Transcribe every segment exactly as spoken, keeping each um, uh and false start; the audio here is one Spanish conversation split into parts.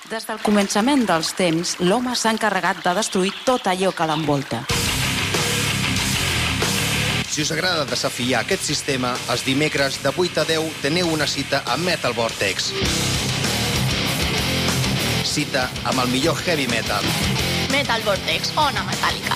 Des del començament dels temps, l'home s'ha encarregat de destruir tot allò que l'envolta. Si us agrada desafiar aquest sistema, els dimecres de vuit a deu teniu una cita a Metal Vortex. Cita amb el millor heavy metal. Metal Vortex, ona metàl·lica.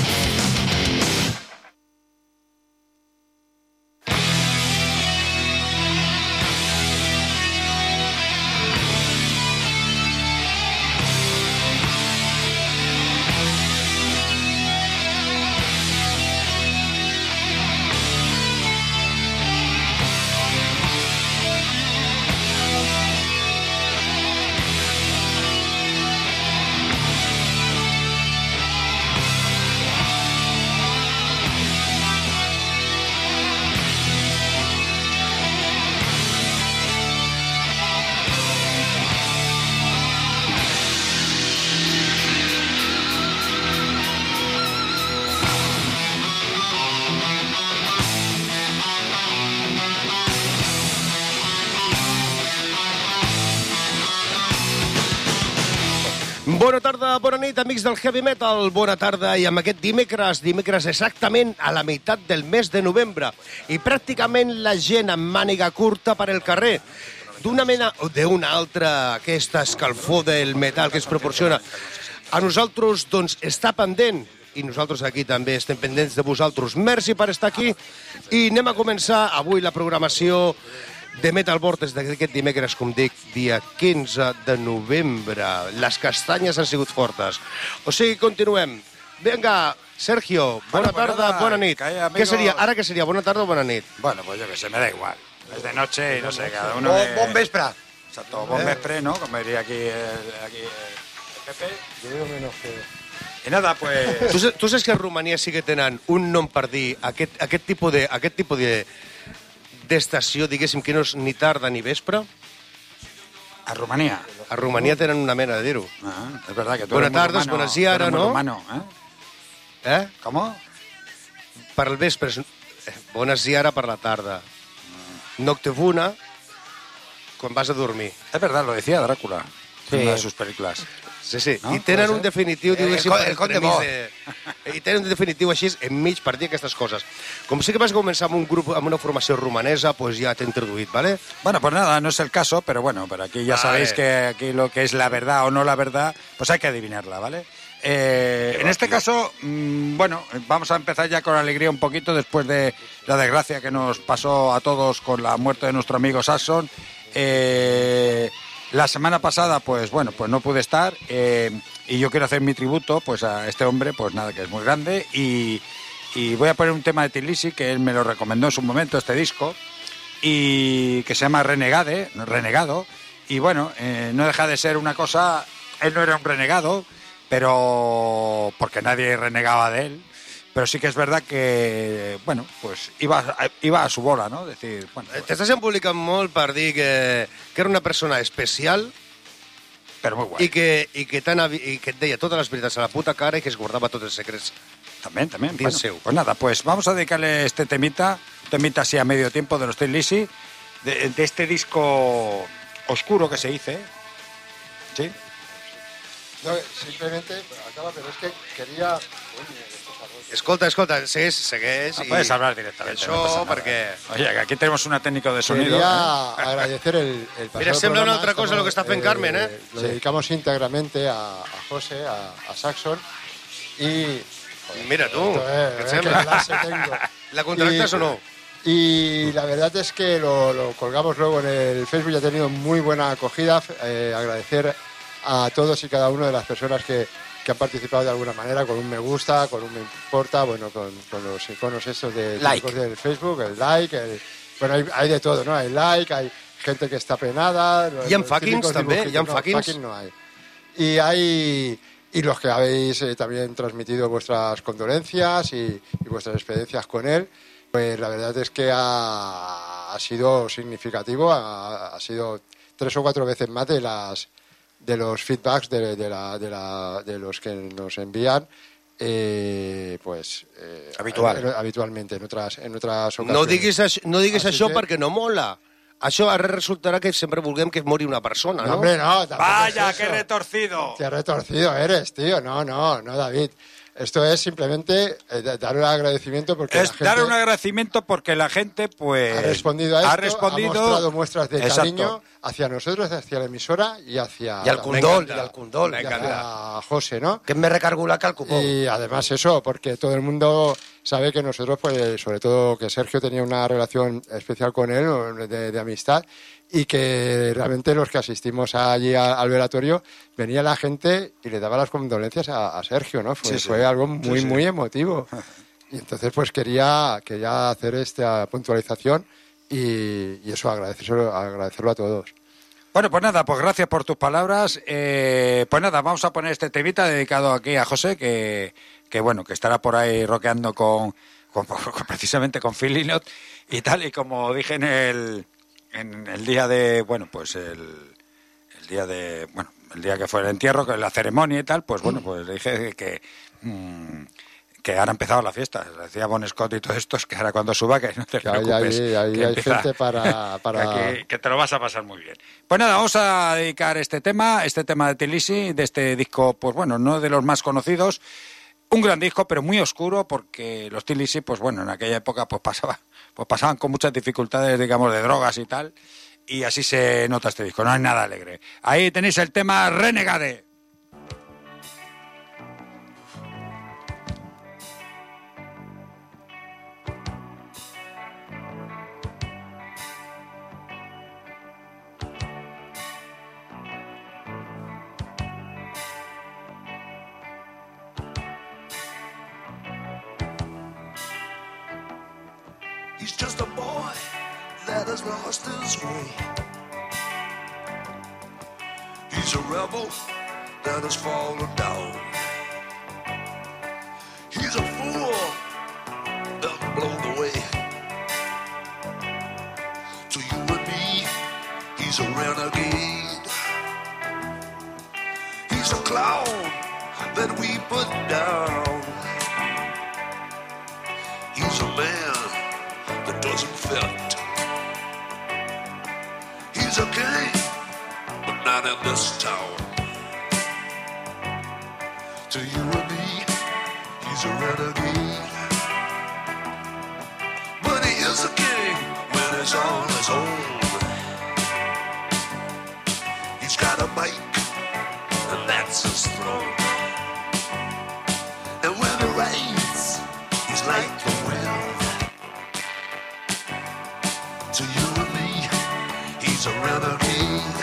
Bona tarda, bona nit, amics del Heavy Metal. Bona tarda i amb aquest dimecres, dimecres exactament a la meitat del mes de novembre. I pràcticament la gent amb màniga curta per el carrer. D'una mena o d'una altra, aquesta escalfor del metal que es proporciona. A nosaltres, doncs, està pendent, i nosaltres aquí també estem pendents de vosaltres. Merci per estar aquí i anem a començar avui la programació de Metal Vortex d'aquest dimecres, com dic, dia quinze de novembre. Les castanyes han sigut fortes. O sigui, continuem. Venga, Sergio, bona bueno, tarda, nada, bona nit. Calla, ¿Qué sería? ¿Ahora qué sería? ¿Buena tarde o buena nit? Bueno, pues yo que sé, me da igual. Es de noche y no sé, cada uno... Bon, de... bon vespre. Exacto, bon vespre, ¿no? Como diría aquí el, aquí el Pepe. Yo digo menos que... I nada, pues... Tu, tu saps que a Romania sí que tenen un nom per dir aquest, aquest tipus de... Aquest tipus de d'estació, diguéssim, que no és ni tarda ni vespre? A Romania. A Romania tenen una mena de dir-ho. Ah, és verdad que tu Bona eres tarda, muy rumano, buenas i ara, no? Rumano, ¿eh? Eh? ¿Cómo? Per al vespre. Bones i ara per la tarda. Noctevuna, quan vas a dormir. Es verdad, lo decía Drácula Sí. en una de sus películas. Sí, sí. No? I tenen Puede un ser. definitiu, diguéssim, El, el Conde Bo. de... I tenen un definitiu així enmig per dir aquestes coses. Com sé que vas començar amb un grup, amb una formació romanesa, pues ja t'he introduït, ¿vale? Bueno, pues nada, no es el caso, pero bueno, pero aquí ya Vale. sabéis que aquí lo que es la verdad o no la verdad, pues hay que adivinarla, ¿vale? Eh, en este caso, mmm, bueno, vamos a empezar ya con alegría un poquito después de la desgracia que nos pasó a todos con la muerte de nuestro amigo Saxon. Eh, la semana pasada, pues bueno, pues no pude estar eh, y yo quiero hacer mi tributo pues a este hombre, pues nada, que es muy grande y, y voy a poner un tema de Tin Lizzy que él me lo recomendó en su momento, este disco, y que se llama Renegade, Renegado, y bueno, eh, no deja de ser una cosa, él no era un renegado, pero porque nadie renegaba de él, pero sí que es verdad que, bueno, pues iba, iba a su bola, ¿no? Es decir, bueno, pues, T'estàs empublicant molt per dir que, que era una persona especial pero muy guay. i que, i, que tan, avi- i que et deia totes les veritats a la puta cara i que es guardava tots els secrets. También, también. Bien Bueno, seu. pues nada, pues vamos a dedicarle este temita, un temita así a medio tiempo de los Tin Lizzy, de, de este disco oscuro que se dice, ¿sí? No, simplemente, acaba, pero es que quería... Escolta, escolta, segueix, segueix. No, i- puedes hablar directamente. Això, no pasa nada. perquè... Oye, que aquí tenemos una técnico de sonido. Quería ¿eh? agradecer el, el pasado Mira, sembla una programa. altra cosa lo que está fent Carmen, ¿eh? Lo Sí. dedicamos íntegramente a, a José, a, a Saxon y... Mira tu, Esto, eh, què et eh, sembla? qué clase tengo. La contractes Y- o no? Y la verdad es que lo, lo colgamos luego en el Facebook y ha tenido muy buena acogida. Eh, agradecer a todos y cada una de las personas que, que han participado de alguna manera, con un me gusta, con un me importa, bueno, con, con los iconos estos de Like. típicos del Facebook, el like, el, bueno, hay, hay de todo, ¿no? Hay like, hay gente que está penada. los- ¿Y en los fuckings típicos también? dibujitos. ¿Y en No, fuckings? fucking no hay. Y hay... Y los que habéis eh, también transmitido vuestras condolencias y, y vuestras experiencias con él, pues la verdad es que ha, ha sido significativo, ha, ha sido tres o cuatro veces más de las de los feedbacks de, de, la, de, la, de los que nos envían, eh, pues eh, Habitual. eh, habitualmente en otras en otras ocasiones. No diguis, això, no diguis Així això que- perquè no mola. això ara resultarà que sempre vulguem que mori una persona, No, no? hombre, no. tampoco Vaya, es qué eso. retorcido. Qué retorcido eres, tío. No, no, no, David. Esto es simplemente eh, dar un agradecimiento porque Es la gente dar un agradecimiento porque la gente, pues... ha respondido a esto, ha respondido... ha mostrado muestras de Exacto. cariño hacia nosotros, hacia la emisora y hacia... I al condol, Venga, i al condol. y Venga, hacia José, ¿no? Que me recargula que al cupó. Y además eso, porque todo el mundo sabe que nosotros, pues, sobre todo que Sergio tenía una relación especial con él, de, de amistad, y que realmente los que asistimos allí a- al velatorio, venía la gente y le daba las condolencias a, a Sergio, ¿no? Fue, Sí, sí. fue algo muy, Sí, sí. muy emotivo. Y entonces, pues, quería, quería hacer esta puntualización y, y eso, agradecerlo, agradecerlo a todos. Bueno, pues nada, pues gracias por tus palabras. Eh, pues nada, vamos a poner este temita dedicado aquí a José, que, que bueno, que estará por ahí rockeando con, con, con- precisamente con Phil Lynott y tal, y como dije en el, en el día de, bueno, pues el, el día de, bueno, el día que fue el entierro, que la ceremonia y tal, pues bueno, pues le dije que... mm, que ahora ha empezado la fiesta. Decía Bon Scott y todo esto, es que ahora cuando suba, que no te Que ahí, preocupes. ahí- ahí que hay empieza- gente para... para... que, aquí- que te lo vas a pasar muy bien. Pues nada, vamos a dedicar este tema, este tema de Tbilisi, de este disco, pues bueno, no de los más conocidos, un gran disco, pero muy oscuro, porque los Tbilisi, pues bueno, en aquella época pues pasaba, pues pasaban con muchas dificultades, digamos, de drogas y tal, y así se nota este disco, no hay nada alegre. Ahí tenéis el tema Renegade. He's just a boy that has lost his way. He's a rebel that has fallen down. He's a fool that's blown away. To you and me, he's a renegade. He's a clown that we put down. He's a man that doesn't fit. He's a king, but not in this town. To you and me, he's a renegade. But he is a king when he's on his own. He's got a mic, and that's his throne. And when it rains, he's like the wind. To you and me, he's a renegade.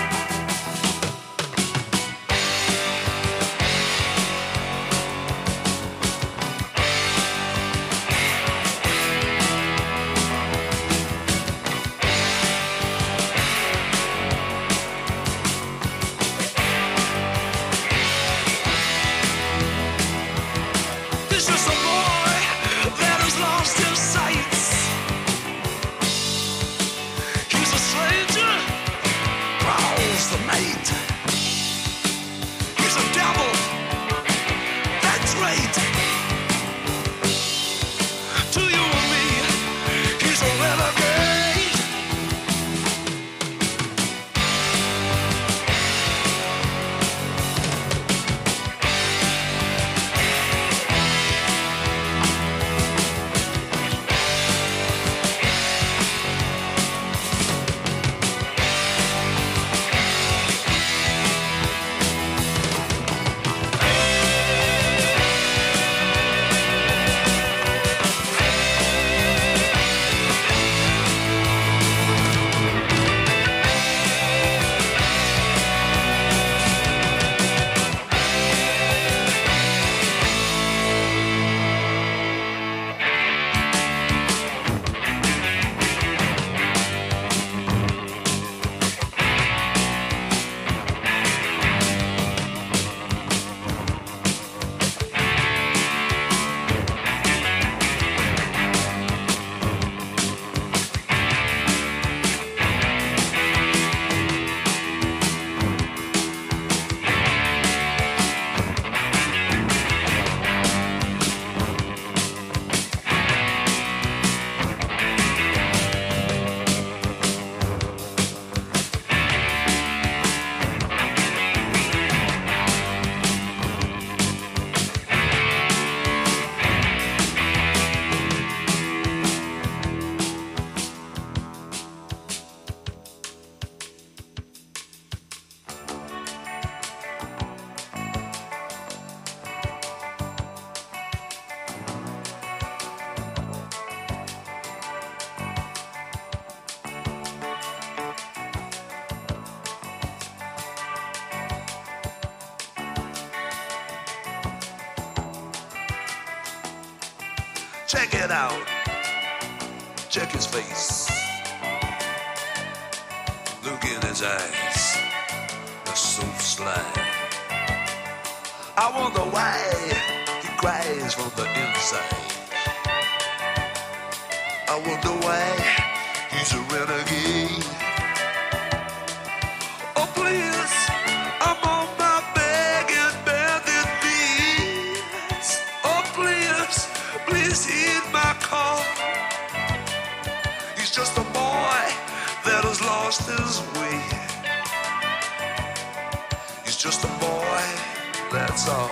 He's just a boy that has lost his sights. He's a stranger, prowls the night. He's a devil, that's right. To you and me, he's a renegade. Check it out. Check his face. Look in his eyes. They're so sly. I wonder why he cries from the inside. I wonder why he's a renegade. Oh please, I'm on my begging, bending knees. Oh please, please heed my call. He's just a boy that has lost his way. He's just a boy, that's all.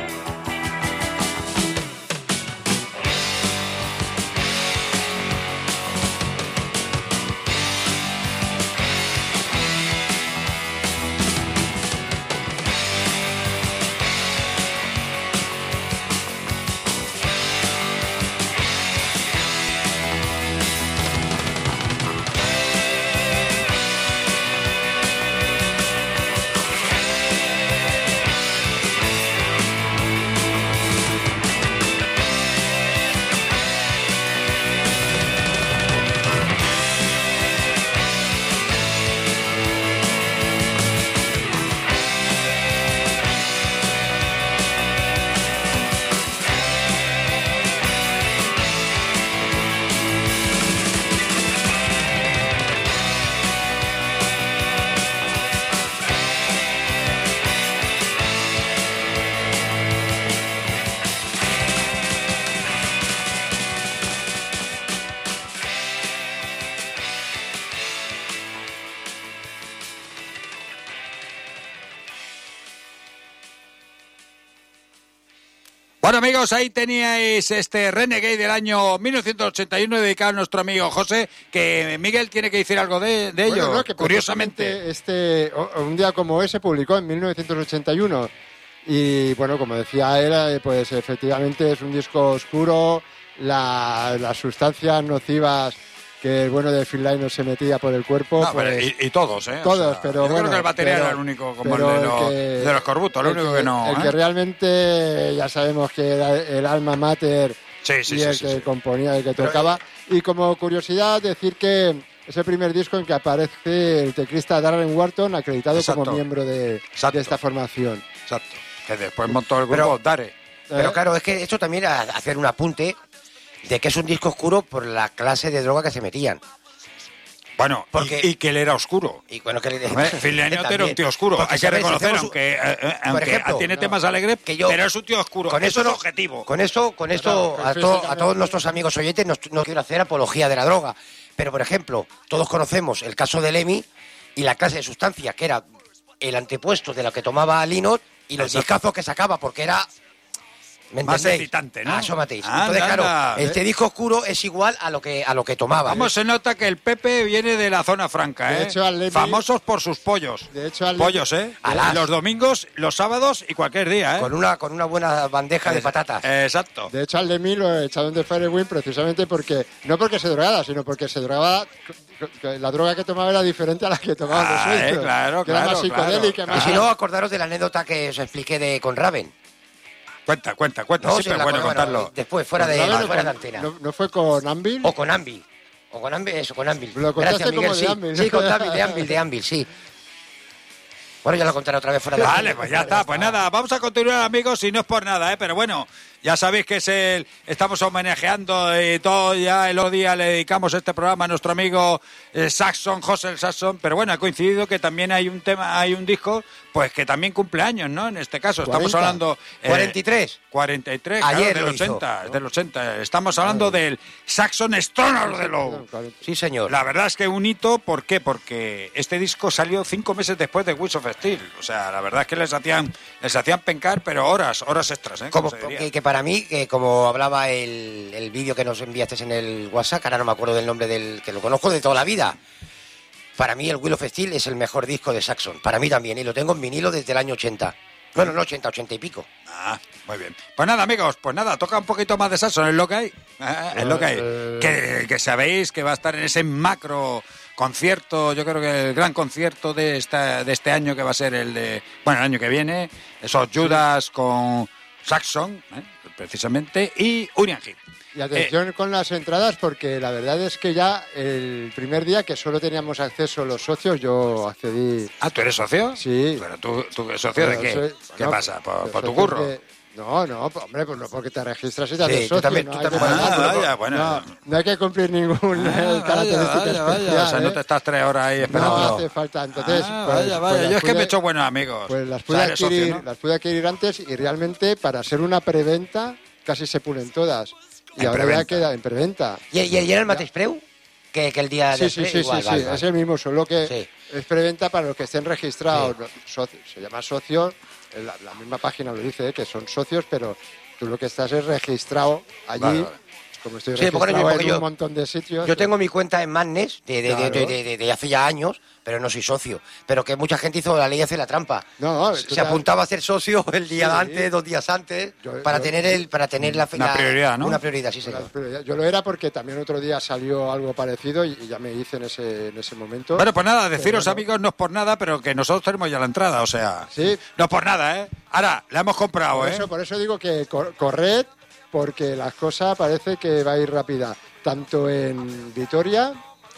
Bueno, amigos, ahí teníais este Renegade del año mil novecientos ochenta y uno dedicado a nuestro amigo José, que Miguel tiene que decir algo de, de ello, bueno, no, que curiosamente. Este, un día como ese publicó en mil novecientos ochenta y uno y, bueno, como decía él, pues efectivamente es un disco oscuro, la, las sustancias nocivas que el bueno de Phil Lynott se metía por el cuerpo. No, pues, pero y, y todos, ¿eh? Todos, o sea, pero yo bueno. creo que el batería pero, era el único, como el de, el los, que, de los Corbuto, el, el único que, que no. El ¿eh? que realmente ya sabemos que era el alma mater sí, sí, y sí, el sí, que sí. componía, el que Pero, tocaba. Y como curiosidad, decir que es el primer disco en que aparece el teclista Darren Warton acreditado Exacto. como miembro de, de esta formación. Exacto. Que después montó el grupo Pero- Dare. Pero ¿Eh? claro, es que esto también era hacer un apunte de que es un disco oscuro por la clase de droga que se metían. Bueno, Porque- y, y que él era oscuro. Y bueno, que le- Hombre, Phil Lynott era también. un tío oscuro, Porque, hay que ¿sabes? reconocer, Hacemos un- aunque, eh, eh, Por aunque ejemplo, tiene no, temas alegres, que yo- pero es un tío oscuro. Con eso eso es no- objetivo. Con esto, con esto Claro, a, que to- físicamente- a todos nuestros amigos oyentes no, no quiero hacer apología de la droga. Pero, por ejemplo, todos conocemos el caso de Lemmy y la clase de sustancias, que era el antepuesto de lo que tomaba Lynott y los Exacto. discazos que sacaba, porque era... ¿Me Más entendéis? excitante, ¿no? Ah, eso matéis. Anda, Entonces, claro, anda. este disco oscuro es igual a lo que a lo que tomaba. Vamos, se nota que el Pepe viene de la zona franca, De ¿eh? hecho, al Lemmy- Famosos por sus pollos. De hecho, al Lemmy- Pollos, ¿eh? Alas. Los domingos, los sábados y cualquier día, ¿eh? Con una, con una buena bandeja de patatas. Exacto. De hecho, al Lemmy lo echaron de Firewind precisamente porque, no porque se drogara, sino porque se drogaba, que la droga que tomaba era diferente a la que tomaban Ah, los eh, sueltos. claro, que era claro, más psicodélica, claro. Y más... si no, acordaros de la anécdota que os expliqué de con Raven. Cuenta, cuenta, cuenta. No, Siempre si es la bueno acuerdo, contarlo. bueno, después, fuera de, ¿No, fuera de con- antena. no, no fue con Anvil? O con Anvil. O con Anvil, eso, con Anvil. Lo contaste Gracias, Miguel, como de sí. Anvil. Sí, con Anvil, de Anvil, de Anvil, sí. Bueno, ya lo contaré otra vez fuera de Vale, antena. pues ya está. Pues nada, vamos a continuar, amigos, y no es por nada, ¿eh? Pero bueno, ya sabéis que es el... Estamos homenajeando y todo, ya el otro día le dedicamos este programa a nuestro amigo eh, Saxon, José Saxon, pero bueno, ha coincidido que también hay un tema, hay un disco, pues que también cumple años, ¿no? En este caso, estamos cuarenta. hablando... eh, cuarenta y tres. cuarenta y tres, Ayer claro, lo del hizo. ochenta, del ochenta. Estamos hablando del Saxon Stoner de Low. Sí, señor. La verdad es que un hito, ¿por qué? Porque este disco salió cinco meses después de Wheels of Steel. O sea, la verdad es que les hacían, les hacían pencar, pero horas, horas extras, ¿eh? Como, Como se diría. que, que para mí, que como hablaba el, el vídeo que nos enviaste en el WhatsApp, que ahora no me acuerdo del nombre del que lo conozco de toda la vida. Para mí el Wheel of Steel es el mejor disco de Saxon. Para mí también, y lo tengo en vinilo desde el año ochenta. Bueno, no ochenta, ochenta y pico. Ah, muy bien. Pues nada, amigos, pues nada, toca un poquito más de Saxon, es lo que hay. Ah, es lo que hay. Eh. Que, que sabéis que va a estar en ese macro concierto, yo creo que el gran concierto de, esta, de este año, que va a ser el de, bueno, el año que viene, esos Judas con Saxon, ¿eh? precisamente, y Uriah Heep. Y atención con las entradas, porque la verdad es que ya el primer día que solo teníamos acceso los socios, yo accedí... Ah, ¿tú eres socio? Sí. ¿Pero tú, tú eres socio de Pero qué? soy- ¿Qué no, pasa? ¿Por, pero por tu soy curro? porque- No, no, pues, hombre, pues no porque te registras y te Sí, haces tú socio. también- no, tú hay también- que Ah, pagar, vaya, no, bueno. no, no hay que cumplir ninguna Ah, característica vaya, vaya, especial, o sea, no ¿eh? te estás tres horas ahí esperando. No hace falta. Entonces, Ah, pues- vaya, pues vaya. las Yo es que me pude- he hecho buenos amigos. Pues las O pude, sea, eres socio, adquirir, ¿no? las pude adquirir antes y realmente para ser una preventa casi se pulen todas. Y En ahora preventa. ya queda en preventa. ¿Y, y, y era el mateix preu? Que, que el día Sí, de sí, sí, igual, sí, vale, sí, vale. es el mismo, solo que Sí. es preventa para los que estén registrados. No, socio- se llama socio, la, la misma página lo dice, ¿eh? Que son socios, pero tú lo que estás es registrado allí, Vale, vale. como estoy Sí, porque registrado yo- en yo- un montón de sitios. Yo tengo mi cuenta en Madness de, de, de- Claro. de- de- de hace ya años, pero no soy socio. Pero que mucha gente hizo la ley hace la trampa. No, tú se te- apuntaba a ser socio el día Sí. antes, dos días antes, Yo- para yo- tener el, para tener la, Una la- prioridad, ¿no? Una prioridad, sí, señor. Pero yo lo era porque también otro día salió algo parecido y, y ya me hice en ese, en ese momento. Bueno, pues nada, deciros, Pero bueno. amigos, no es por nada, pero que nosotros tenemos ya la entrada, o sea... Sí. No es por nada, ¿eh? Ahora, la hemos comprado, Por ¿eh? eso, por eso digo que cor- corred, porque las cosas parece que va a ir rápida, tanto en Vitoria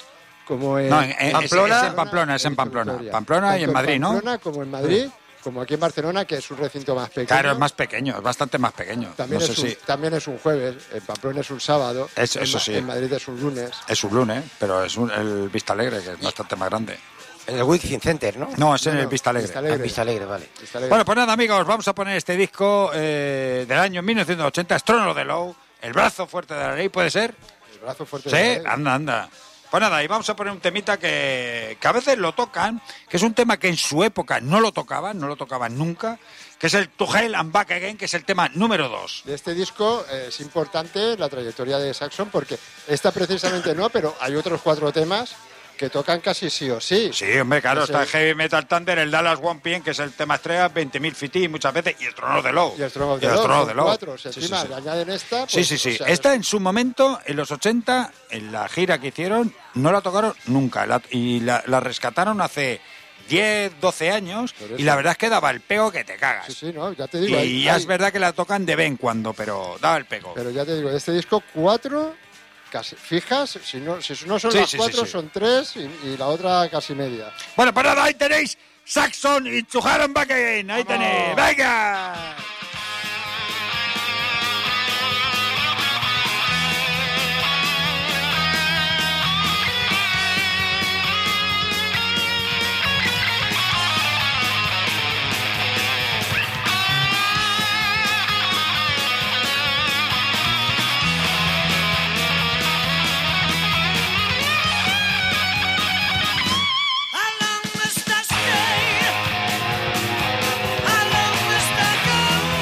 como en No, en, en- Pamplona. es, es en Pamplona, es en Pamplona. Vitoria. Pamplona y Tanto en Madrid, ¿no? Pamplona como en Madrid, como aquí en Barcelona, que es un recinto más pequeño. Claro, es más pequeño, es bastante más pequeño. También, no sé es un, si también es un jueves, en Pamplona es un sábado, Eso- en, eso Ma- sí. en Madrid es un lunes. es un lunes, pero es un- el Vista Alegre, que es bastante más grande. En el Wizzing Center, ¿no? No, es en No, el no, Vista Alegre. Vista Ah, Alegre. en Vista Alegre, vale. Vista Alegre. Bueno, pues nada, amigos, vamos a poner este disco eh, del año mil novecientos ochenta, Strono de Low, El brazo fuerte de la ley, ¿puede ser? El brazo fuerte de la Sí, ley. anda, anda. Pues nada, y vamos a poner un temita que, que a veces lo tocan, que es un tema que en su época no lo tocaban, no lo tocaban nunca, que es el To Hell and Back Again, que es el tema número dos. De este disco eh, es importante la trayectoria de Saxon porque esta precisamente no, pero hay otros cuatro temas que tocan casi sí o sí. Sí, hombre, claro, Ese- está el Heavy Metal Thunder, el Dallas One P M, que es el tema estrella, veinte mil Feet muchas veces, y el Trono de Low. Y el Throne of Y the el Lord, Throne of son the Low. cuatro. O sea, Sí, encima sí, sí. le añaden esta. Pues, Sí, sí, sí. o sea, Esta en su momento, en los ochenta, en la gira que hicieron, no la tocaron nunca. La- y la, la rescataron hace diez, doce años, Por eso. y la verdad es que daba el pego que te cagas. Sí, sí, no, ya te digo. y hay- ya hay- es verdad que la tocan de vez en cuando, pero daba el pego. Pero ya te digo, de este disco cuatro casi fijas, si no, si no son Sí, las sí, sí, cuatro, sí. son tres y, y la otra casi media. Bueno, pues nada, ahí tenéis Saxon y To Hell and Back Again. Ahí Vamos. tenéis. ¡Venga! How long must I stay? How long must I go?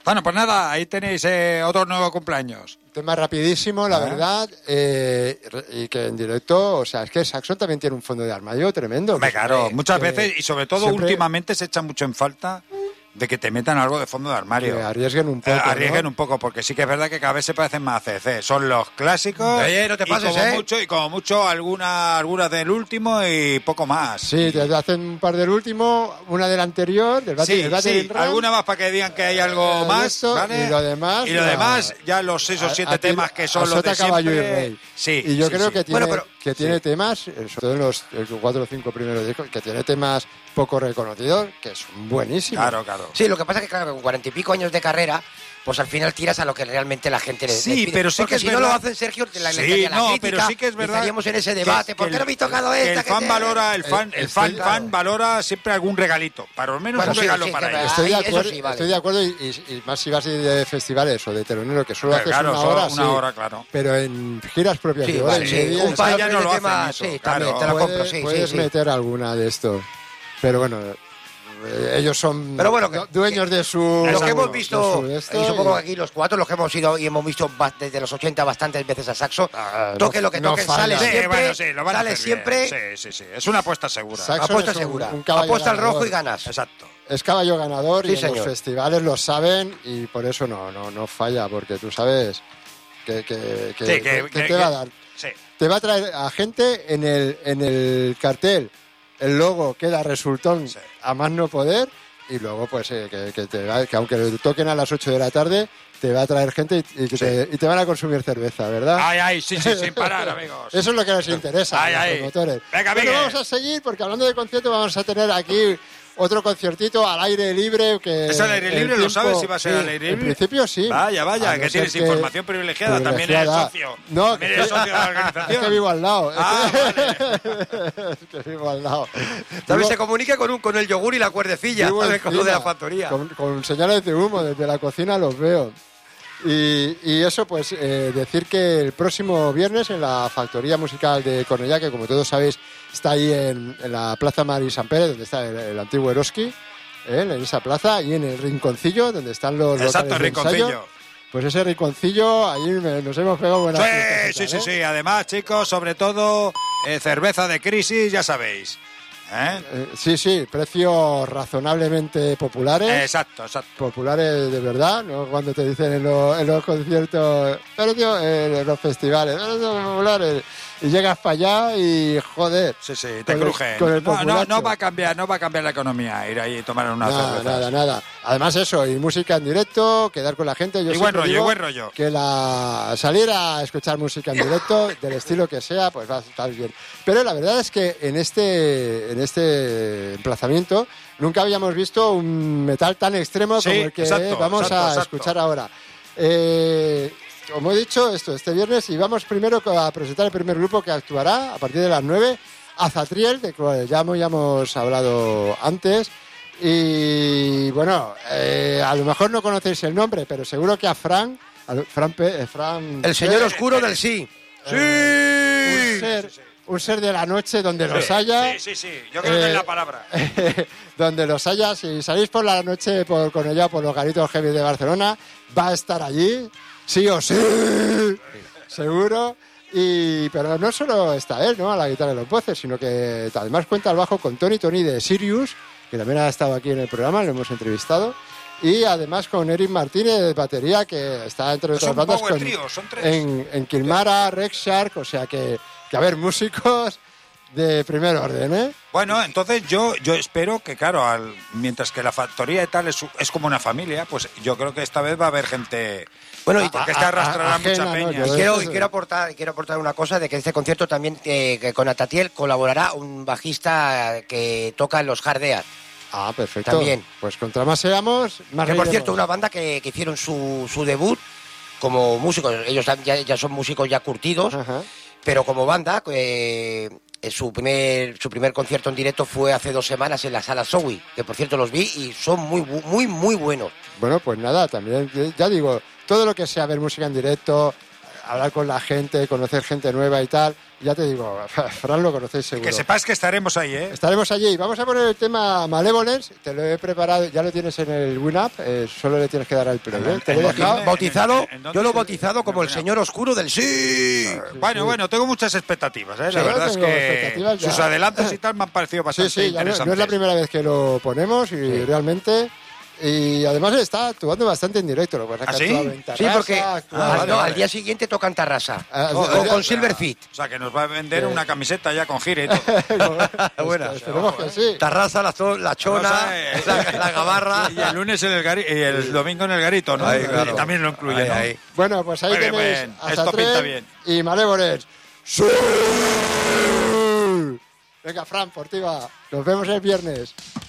Bueno, pues nada, ahí tenéis eh, otro nuevo cumpleaños. Tema rapidísimo, la Ah. verdad, eh, y que en directo, o sea, es que Saxon también tiene un fondo de armario tremendo. Hombre, que- claro, que- muchas que veces, y sobre todo siempre últimamente se echa mucho en falta de que te metan algo de fondo de armario. Que arriesguen un poco, Eh, arriesguen ¿no? un poco, porque sí que es verdad que cada vez se parecen más a C C. Son los clásicos. Oye, no te pases, y como ¿eh? mucho, y como mucho alguna, algunas del último y poco más. Sí, te hacen un par del último, una del anterior, del Sí, Battle, del Battle sí, in Run. alguna más para que digan que hay algo Eh, más, esto, ¿vale? y lo demás, Y lo ya- demás, ya los seis o A- siete a ti- temas que son a los de Sota, Caballo y siempre. Rey. Sí, y yo sí, creo sí. que tiene, Bueno, pero- que tiene temas, eh, sobre todo en los eh, cuatro o cinco primeros discos, que tiene temas poco reconocidos, que son buenísimos. Claro, claro. Sí, lo que pasa es que, claro, con cuarenta y pico años de carrera, pues al final tiras a lo que realmente la gente le Sí, le pide. pero sí Porque que es si verdad- no lo hacen, Sergio, la, Sí, le echaría la no, crítica, pero sí que es verdad estaríamos en ese que- debate. que ¿Por qué el- no habéis tocado que esta? el fan que- valora, el fan, Eh, el estoy- fan, claro. fan valora siempre algún regalito, para lo menos Bueno, un sí, regalo sí, para que ellos. va. Estoy de Ahí, eso acuerdo, sí, vale. estoy de acuerdo y, y- y más si vas de festivales o de telonero, que solo Pero haces claro, una solo hora, una sí, hora, claro. pero en giras propias Sí, de hora vale, y sí, media, un está- par ya no de lo hacen temas, eso, sí, claro. también, te la puedes, compro, sí, puedes sí, sí. meter alguna de estos, pero bueno, eh, ellos son Pero bueno, que- du- dueños de su... Los que de hemos su- visto, de su esto y supongo y- que aquí los cuatro, los que hemos ido y hemos visto ba- desde los ochenta bastantes veces a Saxo, Ah, toque no- lo que no toque, falla. sale Sí, siempre, bueno, sí, lo van a sale hacer bien. siempre, Sí, sí, sí. Es una apuesta segura. Saxon apuesta es un- segura. un caballo Apuesta al rojo ganador. y ganas. Exacto. Es caballo ganador Sí, y en señor. los festivales lo saben y por eso no, no, no falla, porque tú sabes que, que, que- Sí, que- que- que que- te va a que- dar. Sí. Te va a traer a gente en el, en el cartel, el logo queda resultón Sí. a más no poder y luego pues eh, que, que te va- que aunque lo toquen a las ocho de la tarde, te va a traer gente y, y que te, y te van a consumir cerveza, ¿verdad? Ay, ay, sí, sí, sin parar, amigos. Eso es lo que nos interesa Ay, a los ay. promotores. Venga, Bueno, Miguel. vamos a seguir porque hablando de concierto vamos a tener aquí otro conciertito al aire libre. Que ¿Es al aire el libre? ¿Lo sabes si va a ser sí, al aire En libre? principio sí. Vaya, vaya, A no que ser tienes información privilegiada. También eres privilegiada. socio. No, También eres socio de la organización. Es que vivo al lado. es Ah, que- es que vivo al lado. También Vivo- se comunica con, un, con el yogur y la cuerdecilla, vivo ¿sabes? Con lo de encima, la factoría. Con, con señales de humo desde la cocina los veo. Y, y eso, pues eh, decir que el próximo viernes en la Factoría Musical de Cornellá, que como todos sabéis está ahí en, en la Plaza Mari San Pérez, donde está el, el antiguo Eroski, ¿eh? En esa plaza, y en el Rinconcillo, donde están los Exacto, locales de Rinconcillo. ensayo. Pues ese Rinconcillo, ahí me- nos hemos pegado buenas Sí, fiestecitas, sí, sí, ¿eh? sí. Además, chicos, sobre todo, eh, cerveza de crisis, ya sabéis. ¿Eh? Eh, sí, sí, precios razonablemente populares. Exacto, exacto. Populares de verdad, ¿no? Cuando te dicen en, los- en los conciertos, precio, eh, en los festivales, precios populares, y llegas para allá y joder. Sí, sí, te con el- crujen. con el no, no, populacho. no va a cambiar, no va a cambiar la economía ir ahí y tomar unas Nada, cervezas. nada, nada. Además eso, y música en directo, quedar con la gente. Yo Y buen siempre rollo, digo buen rollo. Que la salir a escuchar música en directo, del estilo que sea, pues va a estar bien. Pero la verdad es que en este, en este emplazamiento nunca habíamos visto un metal tan extremo Sí, como el que exacto, vamos exacto, a exacto. escuchar ahora. Eh, como he dicho, esto este viernes y vamos primero a presentar el primer grupo que actuará a partir de las nueve, Azatriel, de cual ya hemos, ya hemos hablado antes. Y bueno, eh, a lo mejor no conocéis el nombre, pero seguro que a Fran, a Fran, Pe- eh, Fran El señor Pe- oscuro del sí. ¡Sí! un ser, un ser de la noche donde los haya. Sí, sí, sí. Yo creo que Eh, es la palabra. donde los haya, si salís por la noche por, con ella por los garitos heavy de Barcelona, va a estar allí, sí o sí, seguro. Y, pero no solo está él, ¿no? A la guitarra de los voces, sino que además cuenta al bajo con Tony Tony de Sirius, que también ha estado aquí en el programa, lo hemos entrevistado. Y además con Eric Martínez de batería, que está entre Es otras un bandas power con- trio, son tres. en, en Kilmara, Rex Shark, o sea que, que a ver, músicos de primer orden, ¿eh? Bueno, entonces yo, yo espero que, claro, al, mientras que la factoría y tal es, es como una familia, pues yo creo que esta vez va a haber gente... Bueno, y porque a- esta a- arrastrará ajena, mucha ¿no? peña. Yo- Quiero, eso y es- quiero aportar, quiero aportar una cosa de que este concierto también eh, que con Atatiel colaborará un bajista que toca en los Hard Ah, perfecto. También. Pues contra más seamos, más Que por reiremos. cierto, una banda que, que hicieron su, su debut como músicos. Ellos ya, ya son músicos ya curtidos, Ajá. pero como banda, eh, su primer su primer concierto en directo fue hace dos semanas en la Sala Sowi, que por cierto los vi y son muy, bu- muy, muy buenos. Bueno, pues nada, también, ya digo, todo lo que sea ver música en directo, hablar con la gente, conocer gente nueva y tal, Ya te digo, Fran lo conocéis seguro. Que sepáis que estaremos ahí, ¿eh? Estaremos allí. Vamos a poner el tema Malevolence. Te lo he preparado, ya lo tienes en el Win-Up, eh, solo le tienes que dar al play. ¿eh? Te lo he dejado. Bautizado, ¿En dónde yo lo he se- bautizado como el señor oscuro del sí. Bueno, bueno, tengo muchas expectativas, ¿eh? La Sí, verdad es tengo que expectativas ya. sus adelantos y tal me han parecido Sí, bastante sí, ya no, interesantes. no es la primera vez que lo ponemos y realmente... Y además está actuando bastante en directo. Lo que pasa es que ¿Ah, ha sí? actuado en Sí, Tarrasa, porque ha al, actuado- vale, no, vale. al día siguiente tocan Tarrasa. Ah, o, sí, o sí, con sí. Silverfit. O sea, que nos va a vender Sí. una camiseta ya con gire y todo. Buena. Esperemos que sí. Tarrasa, la, zo- la chona, Tarrasa, eh, la, la gabarra. Y el lunes en el gari- y el domingo en el garito, ¿no? Ahí, claro. También lo incluye, Ahí, ¿no? ahí. Bueno, pues ahí Muy bien, muy tenéis bien. a Esto Satrén pinta bien. y Malevolence. ¡Sí! Venga, Fran, por ti va. Nos vemos el viernes.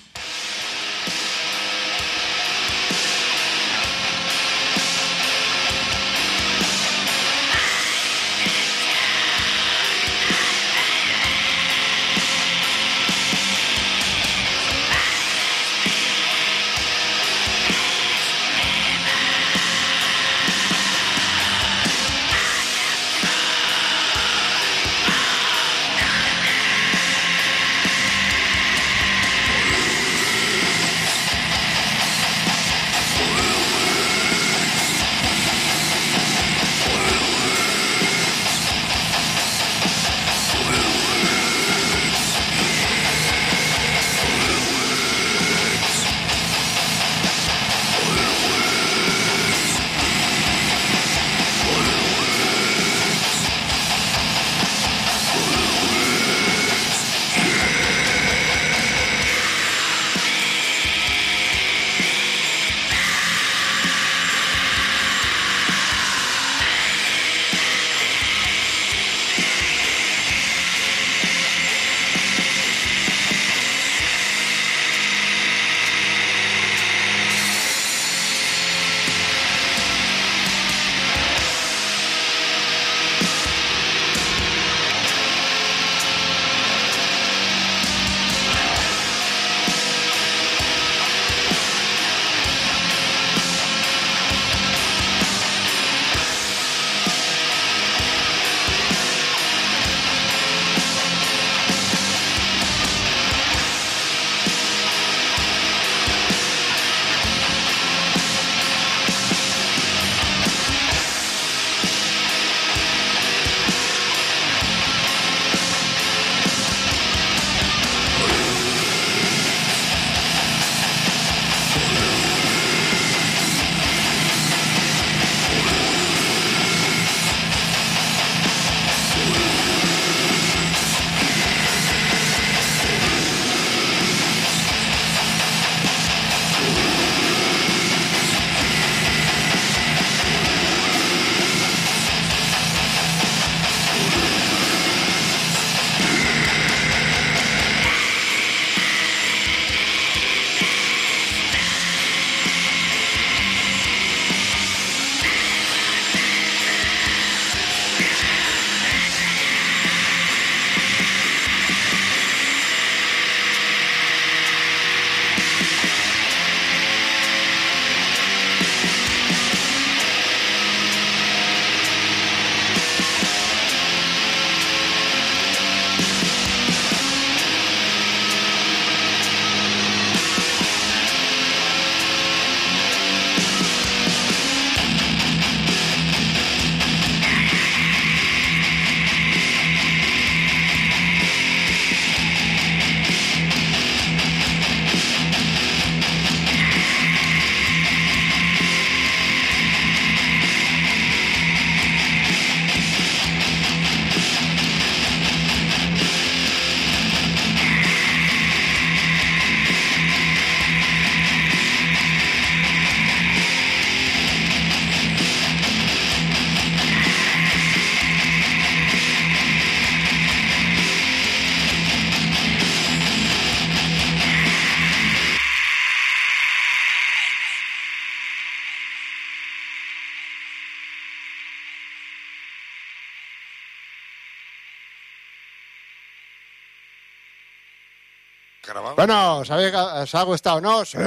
grabado. Bueno, ¿os, habéis, ¿os ha gustado, no? Sí.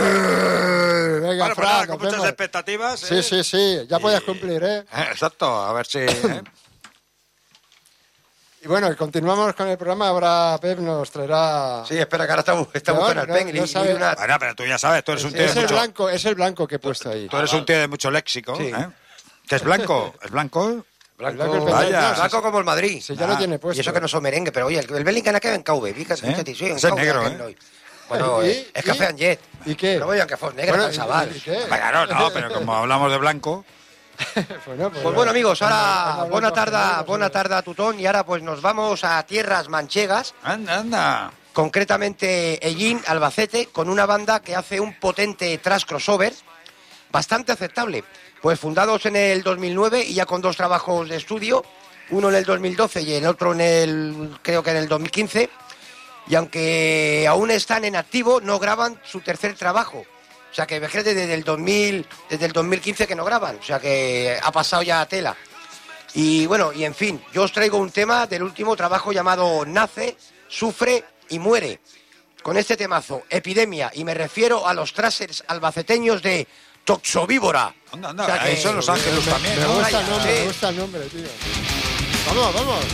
Venga, Bueno, pues Fran, nada, nos con muchas vemos. expectativas. Sí, ¿eh? sí, sí, ya puedes Y- cumplir, ¿eh? Eh, Exacto, a ver si... ¿eh? Y bueno, continuamos con el programa. Ahora Pep nos traerá... Sí, espera, que ahora está, está No, buscando no, el pen. no y- y sabe. una- Bueno, pero tú ya sabes, tú eres un tío Es de el, mucho... blanco, es el blanco que he puesto ahí. Tú eres un tío de mucho léxico, Sí. ¿eh? ¿Qué es blanco? ¿Es blanco? Blanco, Blanco el blanco, Vaya. blanco como el Madrid. Si ya lo Ah, tiene puesto. Y eso que no son merengue, pero oye, el, el Bellingham acaba en K V. Fíjate, ¿Sí? fíjate, sí, en Ese es K V negro, acaba en ¿eh? hoy. Bueno, ¿Y? eh, es ¿Y? café and jet. ¿Y qué? No vean que fue negra, Bueno, el chaval. ¿y- y qué? Claro, no, pero como hablamos de blanco... Bueno, Pues bueno, amigos, ahora Venga, buena blanco, tarde, blanco, buena blanco. tarde a Tutón y ahora pues nos vamos a tierras manchegas, Anda, anda. concretamente Ellín, Albacete, con una banda que hace un potente thrash crossover bastante aceptable. Pues fundados en el dos mil nueve y ya con dos trabajos de estudio, uno en el dos mil doce y el otro en el, creo que en el dos mil quince, y aunque aún están en activo, no graban su tercer trabajo. O sea que fíjate, desde el dos mil, desde el dos mil quince que no graban, o sea que ha pasado ya tela. Y bueno, y en fin, yo os traigo un tema del último trabajo llamado Nace, Sufre y Muere. Con este temazo, Epidemia, y me refiero a los trashers albaceteños de Toxovíbora. Anda, anda, O sea que- ahí son Los Ángeles también, Me ¿no? gusta el Vaya, nombre, sí. me gusta el nombre, tío. Vamos, vamos.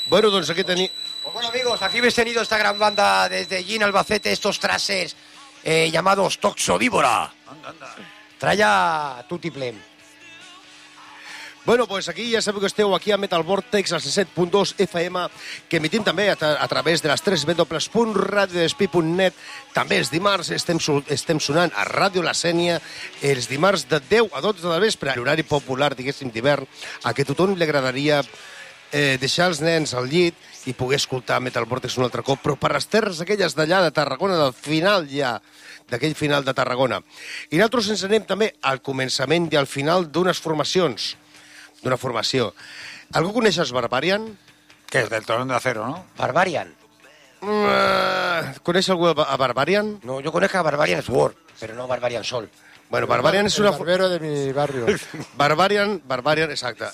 Bueno, doncs aquí tenim... Pues bueno, amigos, aquí habéis tenido esta gran banda desde Gin Albacete, estos trasers eh, llamados Toxodívora. Trae a Tutiplem. Bueno, pues aquí ja sabeu que esteu aquí a Metal Vortex, al set punt dos F M, que emitim també a, tra a través de les tres w punt radio despí punt net. També els dimarts estem, estem sonant a Ràdio La Sénia, els dimarts de deu a dotze del vespre, a l'horari popular, diguéssim, d'hivern, a que a tothom li agradaria eh, deixar els nens al llit i poder escoltar Metal Vortex un altre cop, però per les terres aquelles d'allà de Tarragona, del final ja, d'aquell final de Tarragona. I nosaltres ens anem també al començament i al final d'unes formacions, d'una formació. Algú coneix els Barbarian? Que és del Telón de Acero, no? Barbarian. Uh, coneix algú a Barbarian? No, yo conozco a Barbarian Sword, pero no Barbarian Sol. Bueno, Barbarian és una... El barbero de mi barrio. Barbarian, Barbarian, exacte.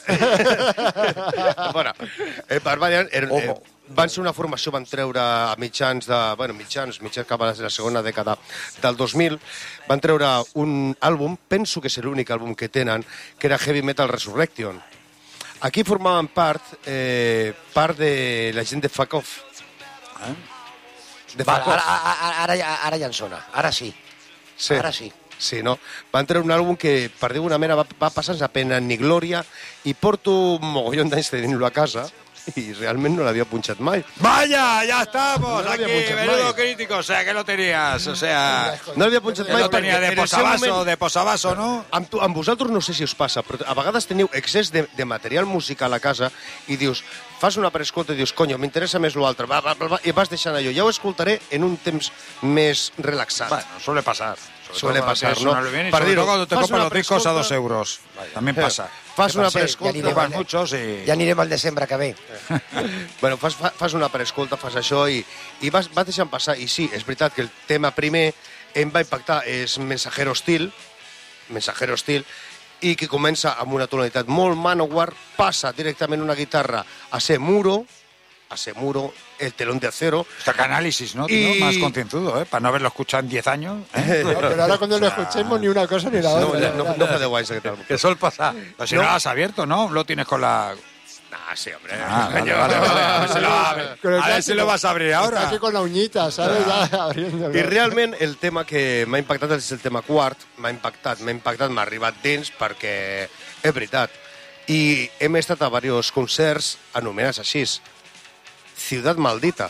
bueno, eh, Barbarian er, eh, van ser una formació, van treure a mitjans de... Bueno, mitjans, mitjans cap a la segona dècada del dos mil, van treure un àlbum, penso que és l'únic àlbum que tenen, que era Heavy Metal Resurrection. Aquí formaven part, eh, part de la gent de Fuck Off. Eh? De vale, ara, ara, ara, ara ja en sona, ara sí. Sí. Ara sí. Sí, no? Van treure un àlbum que, per dir-ho d'una manera, va, va passar sense pena ni glòria i porto un mogollón d'anys tenint-lo a casa i realment no l'havia punxat mai. ¡Vaya! ¡Ya estamos! No aquí, punxat menudo mai. crítico. O sea, que lo tenías. O sea, No l'havia punxat que mai lo tenía de en el seu posavasos, moment- de posavasos, ¿no? Amb, tu, amb vosaltres no sé si us passa, però a vegades teniu excés de, de material musical a casa i dius, fas una prescolta i dius, conyo, m'interessa més l'altre, va, va, va, i vas deixant allò. Ja ho escoltaré en un temps més relaxat. Bueno, suele pasar. Suele todo pasar, que ¿no? suena bien y Para sobre dir-ho, todo cuando te fas compras una los discos a prescolta- dos euros. También pasa. Fas una Sí, prescolta... ja anirem Compras al- muchos y... Ja anirem al desembre que ve. Bueno, fas, fa- fas una prescolta, fas això i, i vas, vas deixant passar. I sí, és veritat que el tema primer em va impactar, és Mensajero Hostil, Mensajero Hostil, i que comença amb una tonalitat molt Manowar, passa directament una guitarra a ser Muro, a ser Muro, el Telón de Acero. Está que análisis, ¿no? Y- Tío? Más concienzudo, ¿eh? Para no haberlo escuchado en diez años. ¿eh? No, pero ahora cuando lo escuchemos ni una cosa ni la No, otra. no, no fa deu anys aquest àlbum. Que sol pasa. Pero si no. lo has abierto, ¿no? Lo tienes con la... Ah, sí, hombre. Ah, vale, vale, vale. A ver si lo, a ver, Con el a ver si clásico. lo vas a abrir Está ahora. aquí con la uñita, ¿sabes? Ya abriéndolo. I realment el tema que m'ha impactat és el tema quart, m'ha impactat, m'ha impactat, m'ha arribat dins perquè és veritat. I hem estat a diversos concerts anomenats així. Ciutat Maldita.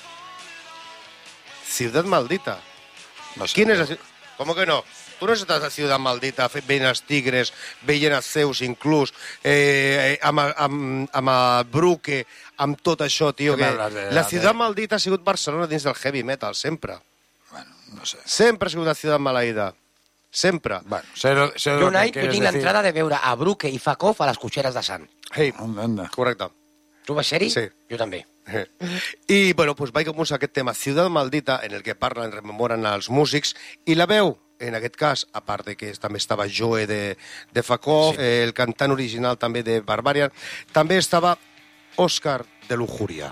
Ciutat Maldita. No sé. ¿Quién es la... ¿Cómo que no? Tu no estàs a Ciutat Maldita veient els Tigres, veient els Zeus inclús, eh, amb, amb, amb el Bruque, amb tot això, tio. Que Que m'hablas de- la de- Ciutat Maldita ha sigut Barcelona dins del heavy metal, sempre. Bueno, no sé. Sempre ha sigut la Ciutat Maleïda. Sempre. Bueno, sé, lo- sé Jo lo un que any jo quieres tinc decir. l'entrada de veure a Bruque i Fakov a les cotxeres de Sant. Hey, Anda, anda. correcte. Tu vas ser-hi? Sí. Jo també. I, bueno, pues vaig començar aquest tema, Ciutat Maldita, en el que parlen, rememoren els músics, i la veu, en aquest cas, a part de que també estava Joe de, de Fakov, sí. eh, el cantant original també de Barbarian, també estava Òscar de Lujuria.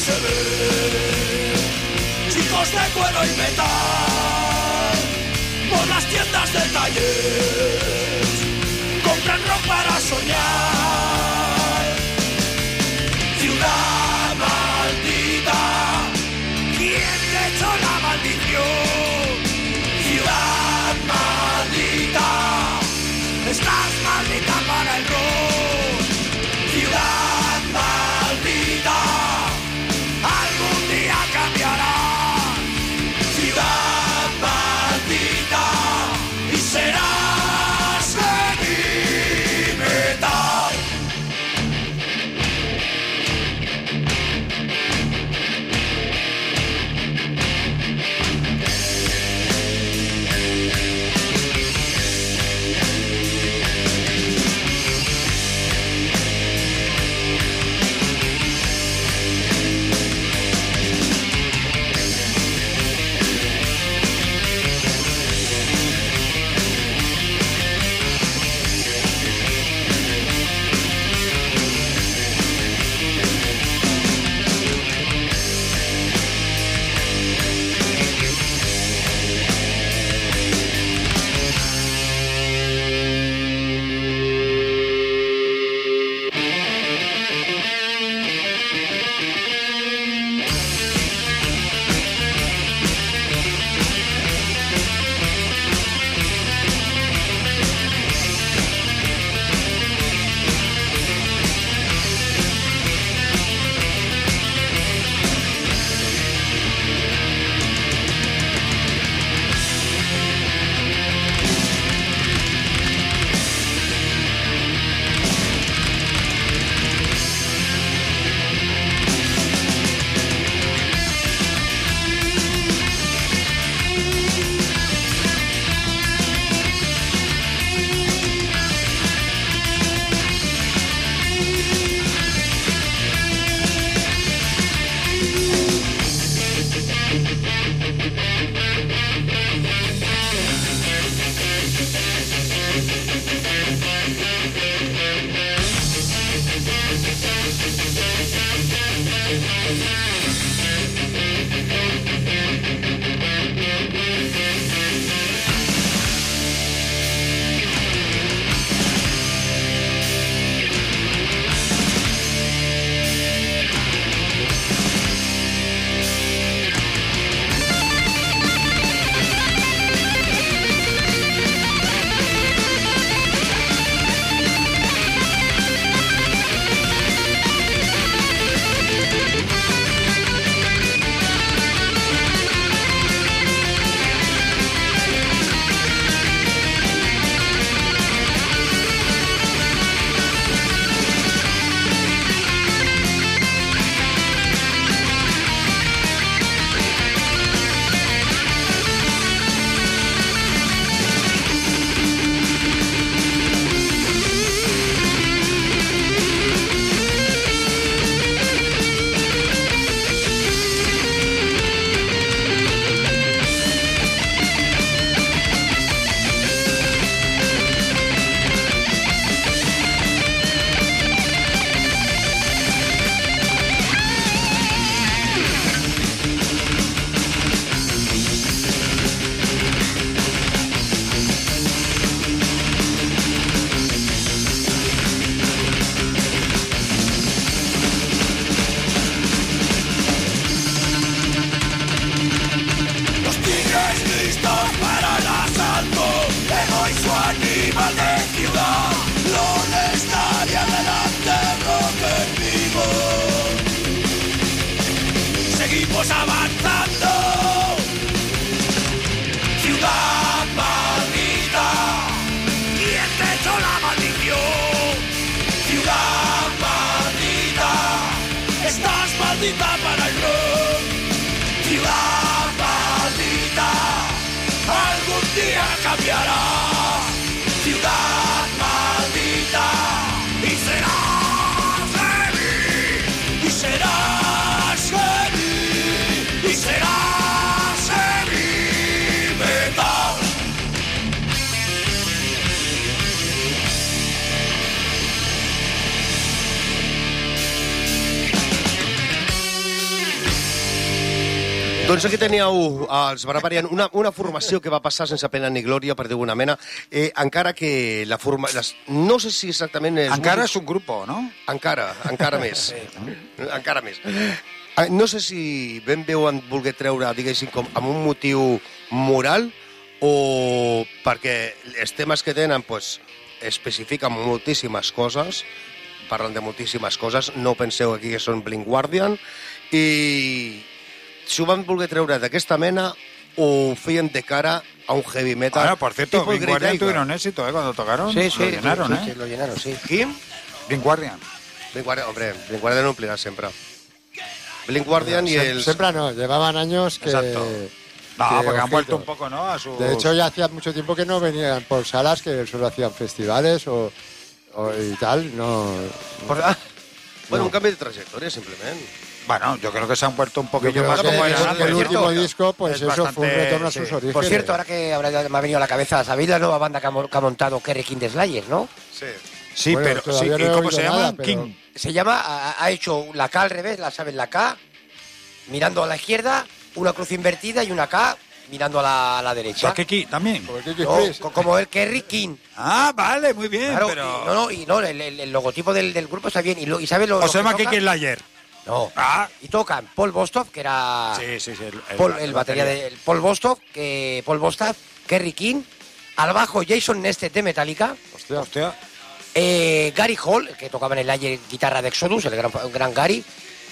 se ve. Chicos de cuero y metal, por las tiendas del taller, compran rock para soñar. Ciudad maldita, ¿quién te echó la maldición? Ciudad maldita, estás maldita para el rock. Ciudad maldita, algún día cambiará. Ciudad maldita, y serás heavy metal. seguimos avanzando. Ciudad maldita, ¿quién te echó la maldición? Ciudad maldita, estás maldita para el rock. Ciudad maldita, algún día cambiará. Ciudad maldita, y serás heavy, y serás heavy, y serás heavy metal. Doncs aquí teníeu els Barbarian, una, una formació que va passar sense pena ni glòria, per dir alguna mena, eh, encara que la forma... Les, no sé si exactament... Els Encara músics, és un grup, no? Encara, encara més. Encara més. Eh, No sé si ben bé ho han volgut treure, diguéssim, com amb un motiu moral o perquè els temes que tenen pues, especifiquen moltíssimes coses, parlen de moltíssimes coses, no penseu aquí que són Blind Guardian, i si ho van voler treure d'aquesta mena o ho feien de cara a un heavy metal. Bueno, por cierto, tipo Blind Great Guardian Tiger. tuvieron éxito, ¿eh? Cuando tocaron, Sí, sí, lo llenaron, sí, ¿eh? sí, lo llenaron, sí. ¿Quién? Blind Guardian. Blind Guardian, hombre, Blind Guardian omplirà sempre. Blind Guardian y Sie- el... Siempre no, llevaban años que... Exacto. No, que, porque han ojito. vuelto un poco, ¿no? A su... De hecho, ya hacía mucho tiempo que no venían por salas, que solo hacían festivales o, o y tal. No, Por- ah, bueno, No. un cambio de trayectoria, simplemente. Bueno, yo creo que se han vuelto un yo poquillo creo más que, como que eran el antes. último disco, pues Es eso fue un bastante- retorno a sí. sus orígenes. Por cierto, ahora que habrá- me ha venido a la cabeza, ¿sabéis la nueva banda que ha, mo- que ha montado Kerry King de Slayer, no? Sí. Sí, Bueno, pero sí, todavía no ¿y he cómo oído se nada, llaman? pero- King. Se llama, ha, ha hecho la K al revés, la sabes, la K, mirando a la izquierda, una cruz invertida y una K mirando a la, a la derecha. ¿Por qué King también? Como el Kiki No, Freeze. co- como el Kerry King. Ah, vale, muy bien, Claro, pero... y, no, no, y no, el, el- el logotipo del, del grupo está bien. ¿Y, lo, y sabes lo, ¿O lo se que llama toca? Kiki Slayer? No. Ah, Y tocan Paul Bostov, que era sí, sí, sí. El, el- Paul, el el batería de el Paul Bostov, que Paul Bostov, Kerry King, al bajo Jason Newsted de Metallica, Hostia, Hostia. eh, Gary Hall, el que tocaba en el ayer guitarra de Exodus, el gran, gran Gary,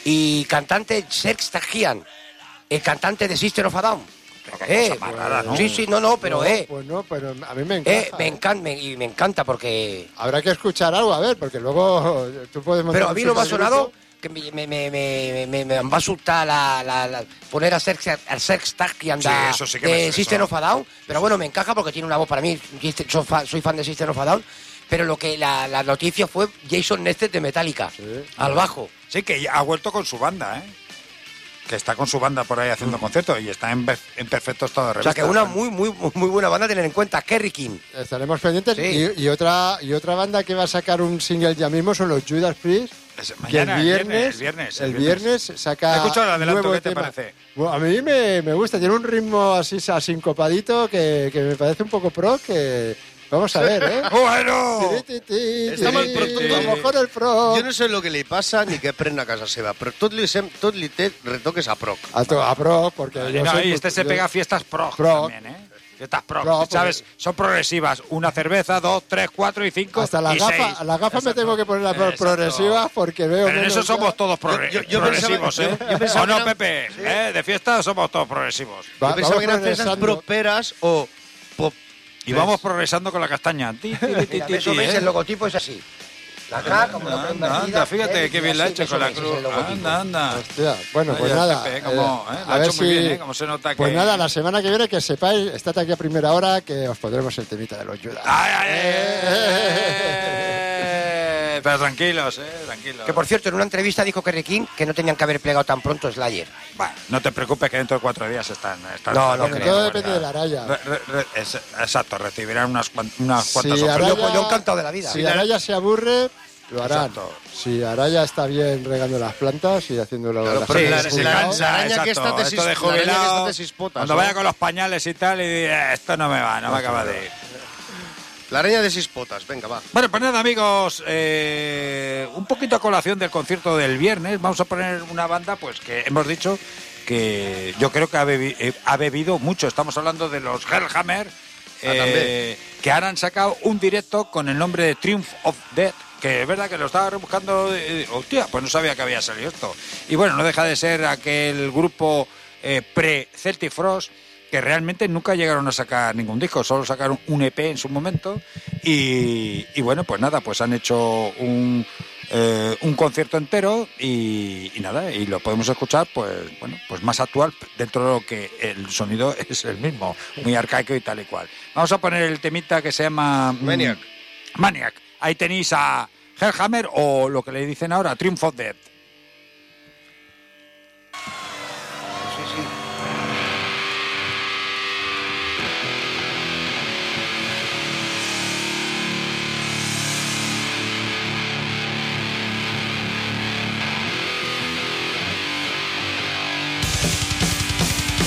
y cantante Serge Tankian, el cantante de System of a Down. Qué cosa más rara, ¿no? Sí, sí, no, no, pero no, eh, Pues no, pero a mí me encanta. eh, me encanta, me, y me encanta porque... Habrá que escuchar algo, a ver, porque luego tú puedes montar Pero a un mí lo me ha supergrupo. sonado que me, me, me, me, me- me va a asustar la, la- la- poner a Serge a Serge Tankian Sí, de, eso sí que me- de eso. System of a Down, pero bueno, me encaja porque tiene una voz para mí, soy fan, soy fan de System of a Down, pero lo que la, la noticia fue Jason Newsted de Metallica, al bajo. Sí, que ya ha vuelto con su banda, ¿eh? Que está con su banda por ahí haciendo conciertos y está en, per- en perfecto estado de O sea revista. que una muy, muy, muy buena banda a tener en cuenta, Kerry King. Estaremos pendientes. Sí. Y, y otra y otra banda que va a sacar un single ya mismo son los Judas Priest. Es- Que mañana, el viernes, el viernes, el viernes saca Escucha el adelanto, nuevo ¿qué te tema. parece? Bueno, a mí me, me gusta, tiene un ritmo así asincopadito que, que me parece un poco pro, que vamos a ver, ¿eh? ¡Bueno! Ti, ti, ti, Està mal, però tot- a lo mejor el pro. Jo no sé el que li passa ni què pren a casa seva, però tot li, sem, tot li té retoques a proc. A, to- a pro, porque yo No, soy y muy- este se yo- pega a fiestas pro, Pro. también, ¿eh? Fiestas pro, Pro, ¿sabes? porque- Son progresivas. Una cerveza, dos, tres, cuatro y cinco Hasta las y gafas, seis. a las gafas me Exacto. tengo que poner las Exacto. progresivas porque veo Pero en menos eso ya. somos todos progre- Yo- yo- yo progresivos, pensaba- ¿eh? yo- yo pensaba ¿O no, que eran- Pepe? ¿Eh? De fiesta somos todos progresivos. Va- Jo pensava vamos que eren festes progresando. properes o pop. Y vamos progresando con la castaña. Ti, ti, ti, ti, Mira, ti, eso ves, ¿eh? el logotipo es así. La K, como la Anda, invertida, anda, fíjate ¿eh? qué Y bien la ha así, hecho eso con la ves, ese es cruz. el logotipo. Anda, anda. Hostia, bueno, pues Vaya, nada. Pepe, cómo, eh, eh, lo a ha ver hecho muy si- bien, ¿eh? Cómo se nota Pues que- nada, la semana que viene que sepáis, estate aquí a primera hora que os pondremos el temita de los Judas. Ay, ay, eh, Pero tranquilos, eh, tranquilos. Que por cierto, en una entrevista dijo Kerry King que no tenían que haber plegado tan pronto Slayer. Bueno, no te preocupes que dentro de cuatro días están. están No, no Bueno, creo, todo la depende de la araya. Re- re- re- es- exacto, recibirán unas, cuan- unas cuantas Si ofertas. Araya- pues yo encantado de la vida. Si Araya se aburre, lo harán. Exacto. Si Araya está bien regando las plantas y haciéndolo Claro, las pero Sí, la- cosas se la- cuidadas, cansa, la araña exacto. que está de Esto sis- de la araña que jubilado, está de sis potas, cuando ¿no? vaya con los pañales y tal, y eh, esto no me va, no me acaba de ir. La araña de sis potas, venga, va. Bueno, pues nada, amigos, eh, un poquito a colación del concierto del viernes, vamos a poner una banda, pues que hemos dicho que yo creo que ha, bebi- eh, ha bebido mucho. Estamos hablando de los Hellhammer, eh, que ahora han sacado un directo con el nombre de Triumph of Death, que es verdad que lo estaba rebuscando, eh, hostia, pues no sabía que había salido esto. Y bueno, no deja de ser aquel grupo eh, pre-Celtic Frost, que realmente nunca llegaron a sacar ningún disco, solo sacaron un E P en su momento y, y bueno, pues nada, pues han hecho un, eh, un concierto entero y, y nada, y lo podemos escuchar pues bueno, pues más actual dentro de lo que el sonido es el mismo, muy arcaico y tal y cual. Vamos a poner el temita que se llama mm, Maniac. Maniac. Ahí tenéis a Hellhammer o lo que le dicen ahora, Triumph of Death. Thank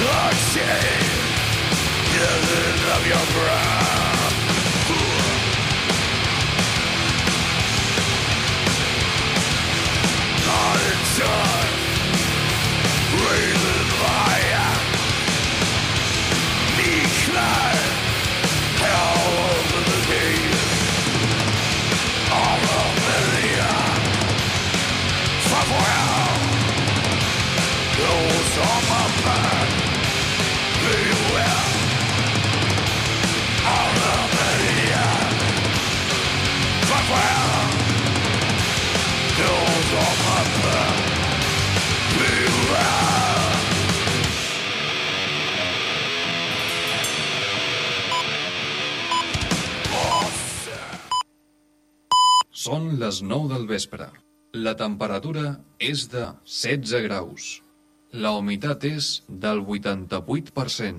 Són les nou del vespre. La temperatura és de setze graus. La humitat és del vuitanta-vuit per cent.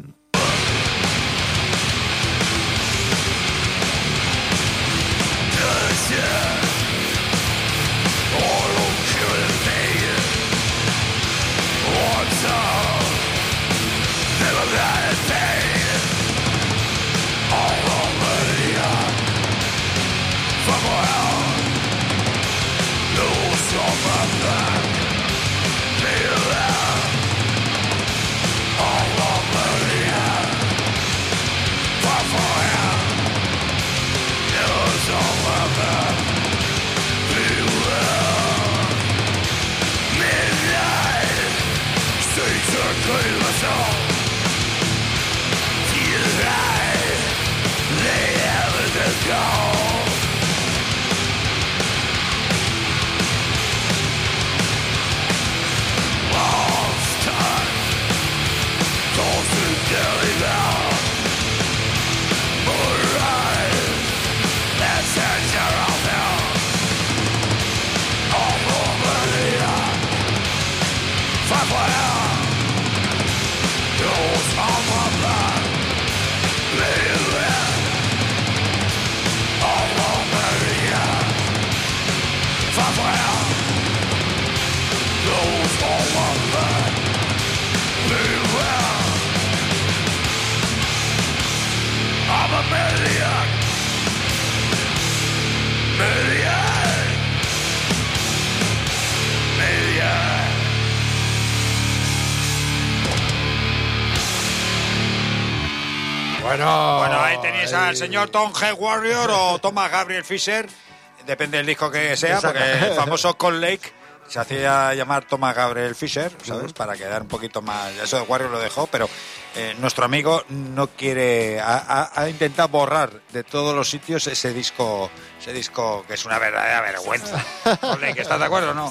Bueno, bueno, ahí tenéis al señor Tom G. Warrior o Thomas Gabriel Fisher, depende del disco que sea, porque el famoso Cold Lake se hacía llamar Thomas Gabriel Fisher, ¿sabes? Uh-huh. Para quedar un poquito más... Eso de Warrior lo dejó, pero eh, nuestro amigo no quiere... Ha, ha, ha intentado borrar de todos los sitios ese disco, ese disco que es una verdadera vergüenza. Cold Lake, ¿estás de acuerdo o no?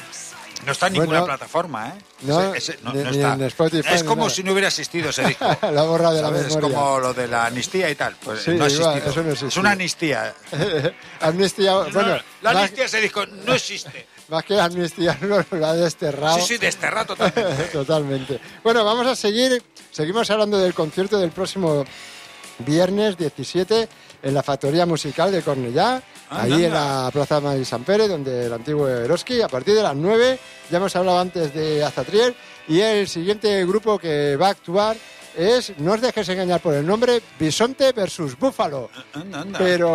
No está en ninguna bueno, plataforma, ¿eh? No, ese, ese, no, ni, no ni está. en Spotify, es como no. si no hubiera existido ese disco. La borra de la ¿sabes? memoria. Es como lo de la amnistía y tal. Pues sí, no ha igual, existido. eso no existe. Es una amnistía. Amnistía, no, bueno... la más, amnistía ese disco no existe. Más que la amnistía lo, lo ha desterrado. Sí, sí, desterrado totalmente. Totalmente. Bueno, vamos a seguir. Seguimos hablando del concierto del próximo viernes diecisiete en la Factoría Musical de Cornellá. Ah, ahí en la Plaza Mari Sant Pere, donde el antiguo Eroski, a partir de las nueve, ya hemos hablado antes de Azatriel, y el siguiente grupo que va a actuar es, no os dejéis engañar por el nombre, Bisonte versus Búfalo. Anda, anda. Pero,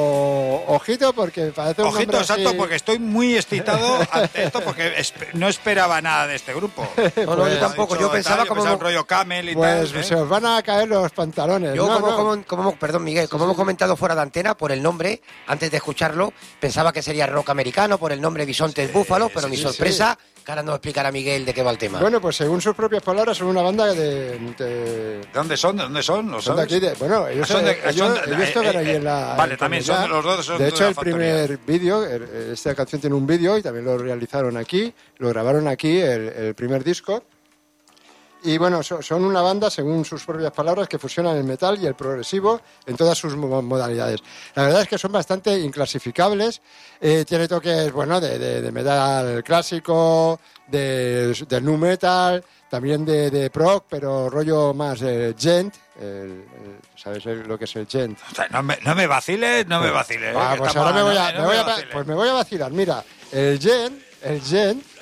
ojito, porque parece un Ojito, nombre exacto, así... porque estoy muy excitado ante esto, porque esp- no esperaba nada de este grupo. No, no, yo tampoco, yo pensaba tal, como... Yo pensaba un rollo Camel y Pues tal. ¿eh? se os van a caer los pantalones. Yo, no, como, no. como, como- perdón, Miguel, como hemos comentado fuera de antena, por el nombre, antes de escucharlo, pensaba que sería rock americano, por el nombre Bisontes Sí, Búfalo, pero sí, mi sí, sorpresa, que ahora nos explicará Miguel de qué va el tema. Bueno, pues según sus propias palabras, son una banda de... de... ¿De dónde son? ¿De dónde son? ¿Los Son de aquí, de, bueno, ellos, Ah, son de- ellos, son de- ellos eh, tocan eh, allí en la... vale, en también Cornellá. son- los dos son De de hecho, la el factoría. primer vídeo, el- esta canción tiene un vídeo y también lo realizaron aquí, lo grabaron aquí, el, el primer disco. Y bueno, so- son una banda, según sus propias palabras, que fusionan el metal y el progresivo en todas sus mo- modalidades. La verdad es que son bastante inclasificables. Eh, tiene toques, bueno, de, de- de metal clásico, de, de nu metal, también de, de prog, pero rollo más eh, gent. El, el- ¿Sabes el- lo que es el gent? O sea, no, me, no me vaciles, no me vaciles. Ah, eh, que pues estamos- ahora me voy a, no me voy a- vaciles. pues me voy a vacilar. Mira, el gent, el gent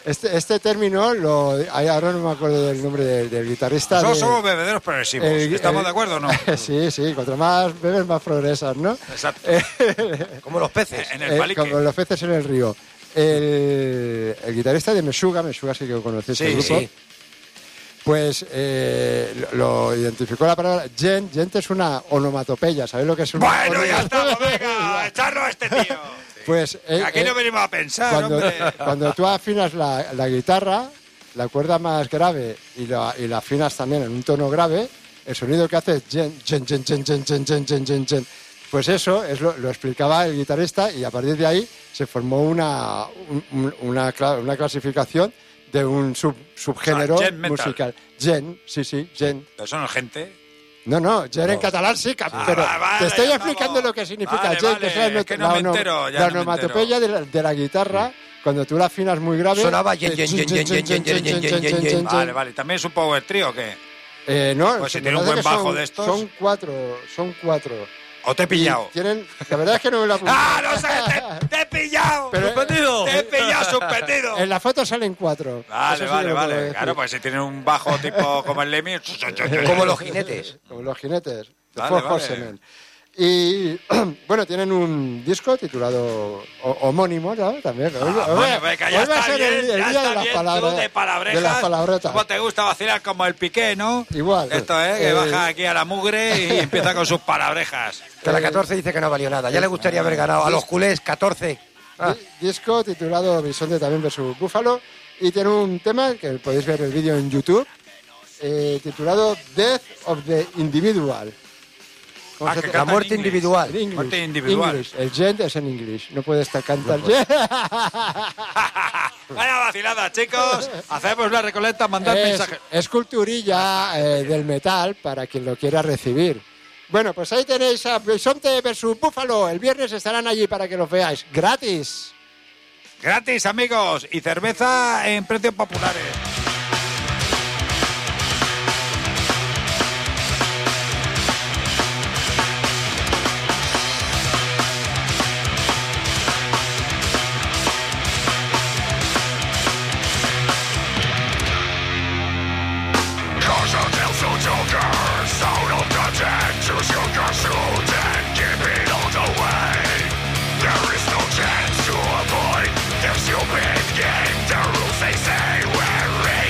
Este, este término, lo, ay, ahora no me acuerdo del nombre del, del guitarrista. Nosotros de, somos bebederos progresivos. el- ¿Estamos el- de acuerdo o no? Sí, sí, cuanto más bebes, más progresas, ¿no? Exacto. Como los peces. En el Eh, palique. como los peces en el río. El, el guitarrista de Meshuggah, Meshuggah sí que lo conocéis, Sí, el grupo. sí. Pues eh, lo, lo identificó la palabra gent. Gent es una onomatopeya, ¿sabéis lo que es una Bueno, ya estamos, onomatopeya? venga, echarlo a este tío. Pues eh, Aquí eh, no venimos a pensar, cuando, hombre. cuando tú afinas la, la guitarra, la cuerda más grave y la, y la afinas también en un tono grave, el sonido que hace es gent, gent, gent, gent, gent, gent, gent, gent, gent, gent. Pues eso es lo, lo explicaba el guitarrista y a partir de ahí se formó una, un- un- una, cla- una clasificación de un sub, subgénero Ah, gent metal. musical. Gent, sí, sí, gent. Pero eso no es gente. No, no, gent en catalán sí, cap- Ah, pero vale, vale, te estoy ya explicando estamos. lo que significa Vale, gent, vale, que es la, es que no la me ono- entero, ya la no me onomatopeya de la, de la guitarra, cuando tú la afinas muy grave... Sonaba eh, yen, yen, yen, yen, yen, yen, yen, yen, yen, yen, yen. Vale, vale. ¿También es un power trio o qué? Eh, no, Pues si me tiene un parece buen que bajo son- de estos. Son cuatro, son cuatro. ¿O te he pillado? Y tienen, la verdad es que no me lo he apuntado. ¡Ah, no sé! ¡Te, te he pillado! Pero- ¡Suspendido! ¡Te he pillado, suspendido! En la foto salen cuatro. Vale, Eso sí vale, que lo puedo vale. decir. Claro, pues si tiene un bajo tipo como el Lemmy... Como los jinetes. Como los jinetes. The Vale, Four vale. Horsemen. Y bueno, tienen un disco titulado o- homónimo, ¿no? También. Hoy- Ah, hoy- bueno, venga, ya hoy va a está ser bien, el, el ya día está de las bien, palabras. tú de palabrejas, de las palabrotas. ¿Cómo te gusta vacilar como el Piqué, no? Igual. Esto es, que Eh, baja aquí a la mugre y empieza con sus palabrejas. Que la catorce dice que no valió nada. Ya le gustaría haber ganado a los culés catorce. Ah, Di- Disco titulado Bisonte también versus Búfalo. Y tiene un tema que podéis ver el vídeo en YouTube, eh, titulado Death of the Individual. ¿Cómo Ah, se que tra- la canta muerte en inglés. individual. en English. muerte individual. English. El gent es en inglés. No puede estar cantar gent. Vaya vacilada, chicos. Hacemos la recolecta, mandad es, mensajes. es culturilla eh, del metal para quien lo quiera recibir. Bueno, pues ahí tenéis a Bisonte versus Búfalo. El viernes estarán allí para que los veáis. Gratis. Gratis, amigos. Y cerveza en precios populares. Stupid game, the rules they say we're in.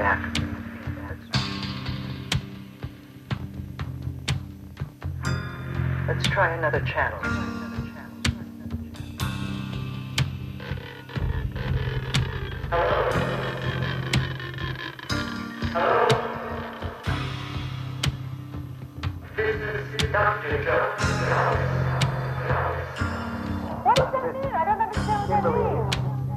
back. Let's try another channel. Hello? Hello? This is Doctor Joe. What does that mean? I don't understand what that means.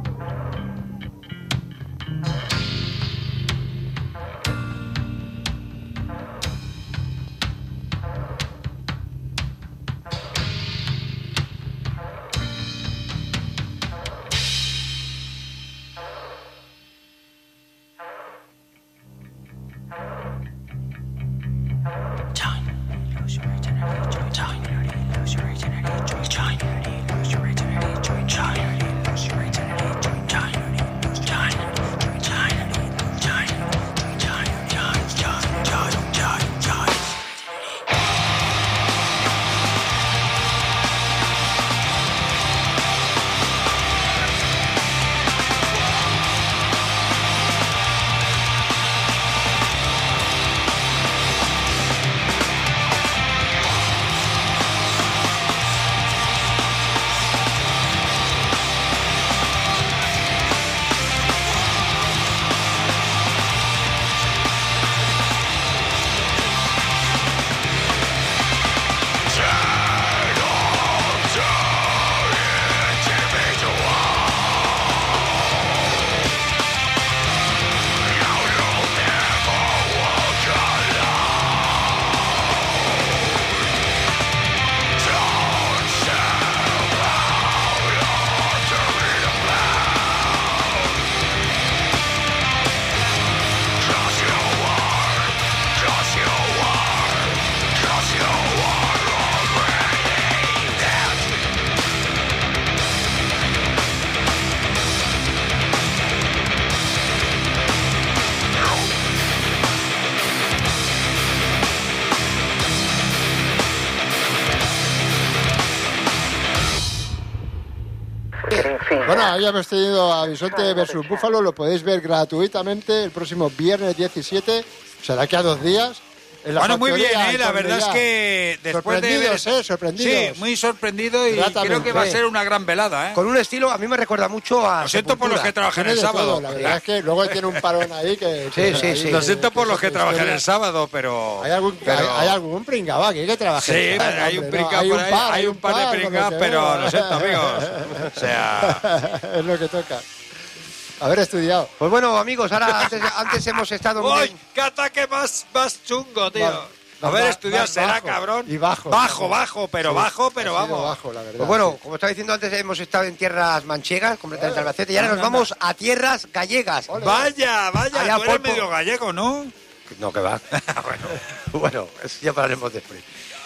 Bueno, ahí hemos tenido a Bisonte versus Búfalo, lo podéis ver gratuitamente el próximo viernes diecisiete, será que a dos días. En la bueno, muy bien, factoría, ¿eh? La verdad es que después de ver... ¿eh? Sorprendidos. Sí, muy sorprendido y creo que va a ser una gran velada, ¿eh? Con un estilo, a mí me recuerda mucho a... Lo siento por los que trabajan el sábado. Todo, la verdad es que luego tiene un parón ahí que... Sí, que sí, ahí, sí. Lo siento por que los que trabajan historia. el sábado, pero... Hay algún, pero... hay, hay algún pringao aquí que trabaja. Sí, el sábado, hay un hombre, pringao ¿no? por ahí, par, hay un par de por lo pringaos, que pero veo. lo siento, amigos. O sea... es lo que toca. Haber estudiado. Pues bueno, amigos, ahora antes, antes hemos estado... ¡Uy! ¡Qué ataque más, más chungo, tío! Va, A ver, va, estudiar va, será, bajo. cabrón. Y bajo. Bajo, bajo, pero Sí, bajo, pero ha sido vamos. bajo, la verdad, Pues bueno, sí. como estaba diciendo antes, hemos estado en tierras manchegas, completamente Eh, albacete, y ahora nos anda, vamos a tierras gallegas. Vaya, vaya, Allá tú eres Polpo. medio gallego, ¿no? No, que va. bueno, bueno, eso ya hablaremos después.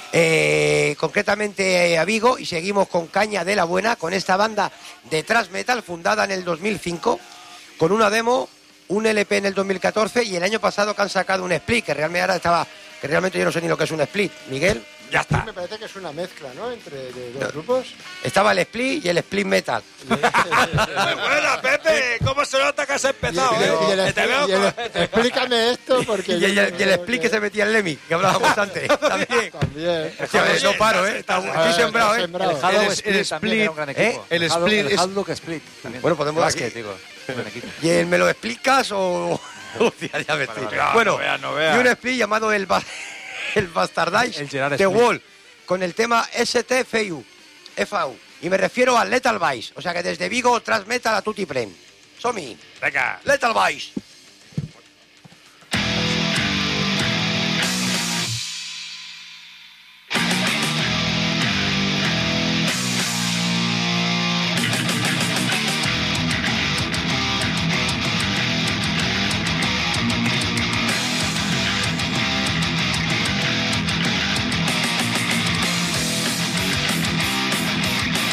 Eh, concretamente eh, a Vigo, y seguimos con Caña de la Buena, con esta banda de thrash metal fundada en el dos mil cinco, con una demo, un L P en el dos mil catorce y el año pasado que han sacado un split, que realmente ahora estaba, que realmente yo no sé ni lo que es un split. Miguel, ya Sí, está. me parece que es una mezcla, ¿no? Entre de dos grupos. estaba el split y el split metal. Muy buena, Pepe. ¿Cómo se nota que has empezado, Y el- eh? y el- Que te veo y el- con- explícame esto porque... Y yo el, no y el creo split que se metía el Lemmy, que hablábamos antes. También. También. Hostia, a ver, no paro, ¿eh? Está- Estoy sembrado, ¿eh? sembrado. El Halo El- Split el también era un gran ¿eh? equipo. El Halo- Split el es- Outlook Split también. Bueno, podemos- Basket, digo. Buen equipo. ¿Y el me lo explicas o...? Hostia, ya me estoy- vale, vale. Bueno, No veas, no veas. y un split llamado el, ba- el Bastardice El Gerard The Split. Wall, con el tema S T F U. F A U. Y me refiero al Lethal Vice. O sea que desde Vigo, tras metal a tutti plen. Somi, Venga. Lethal Vice.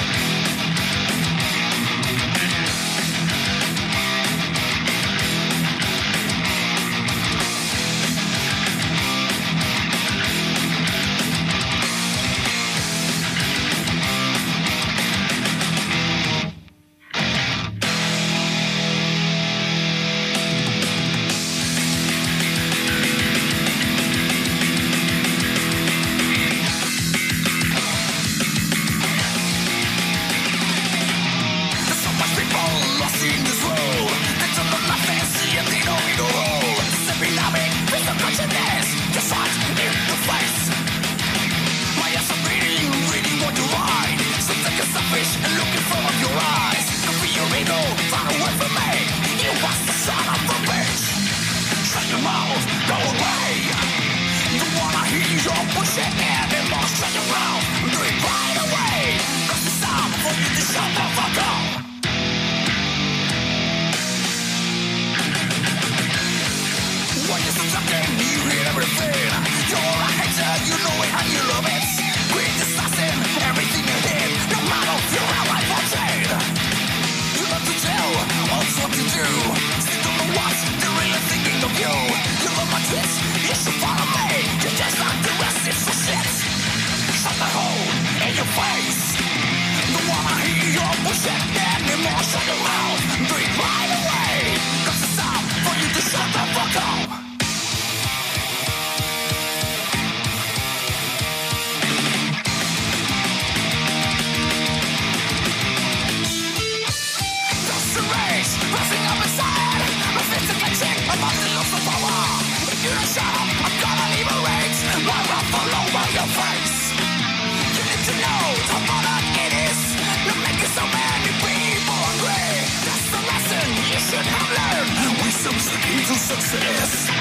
Thank bullshit anymore. Shut your mouth, breathe right away. Cause it's time for you to shut the fuck up. Dust and rage, rising up inside. My fist is catching, I'm about to lose the power. If you don't shut up, I'm gonna leave a rage. My wrath all over your face. You need to know how violent it is. You're making so many people angry. That's the lesson you should have learned. Wisdom's the key to success.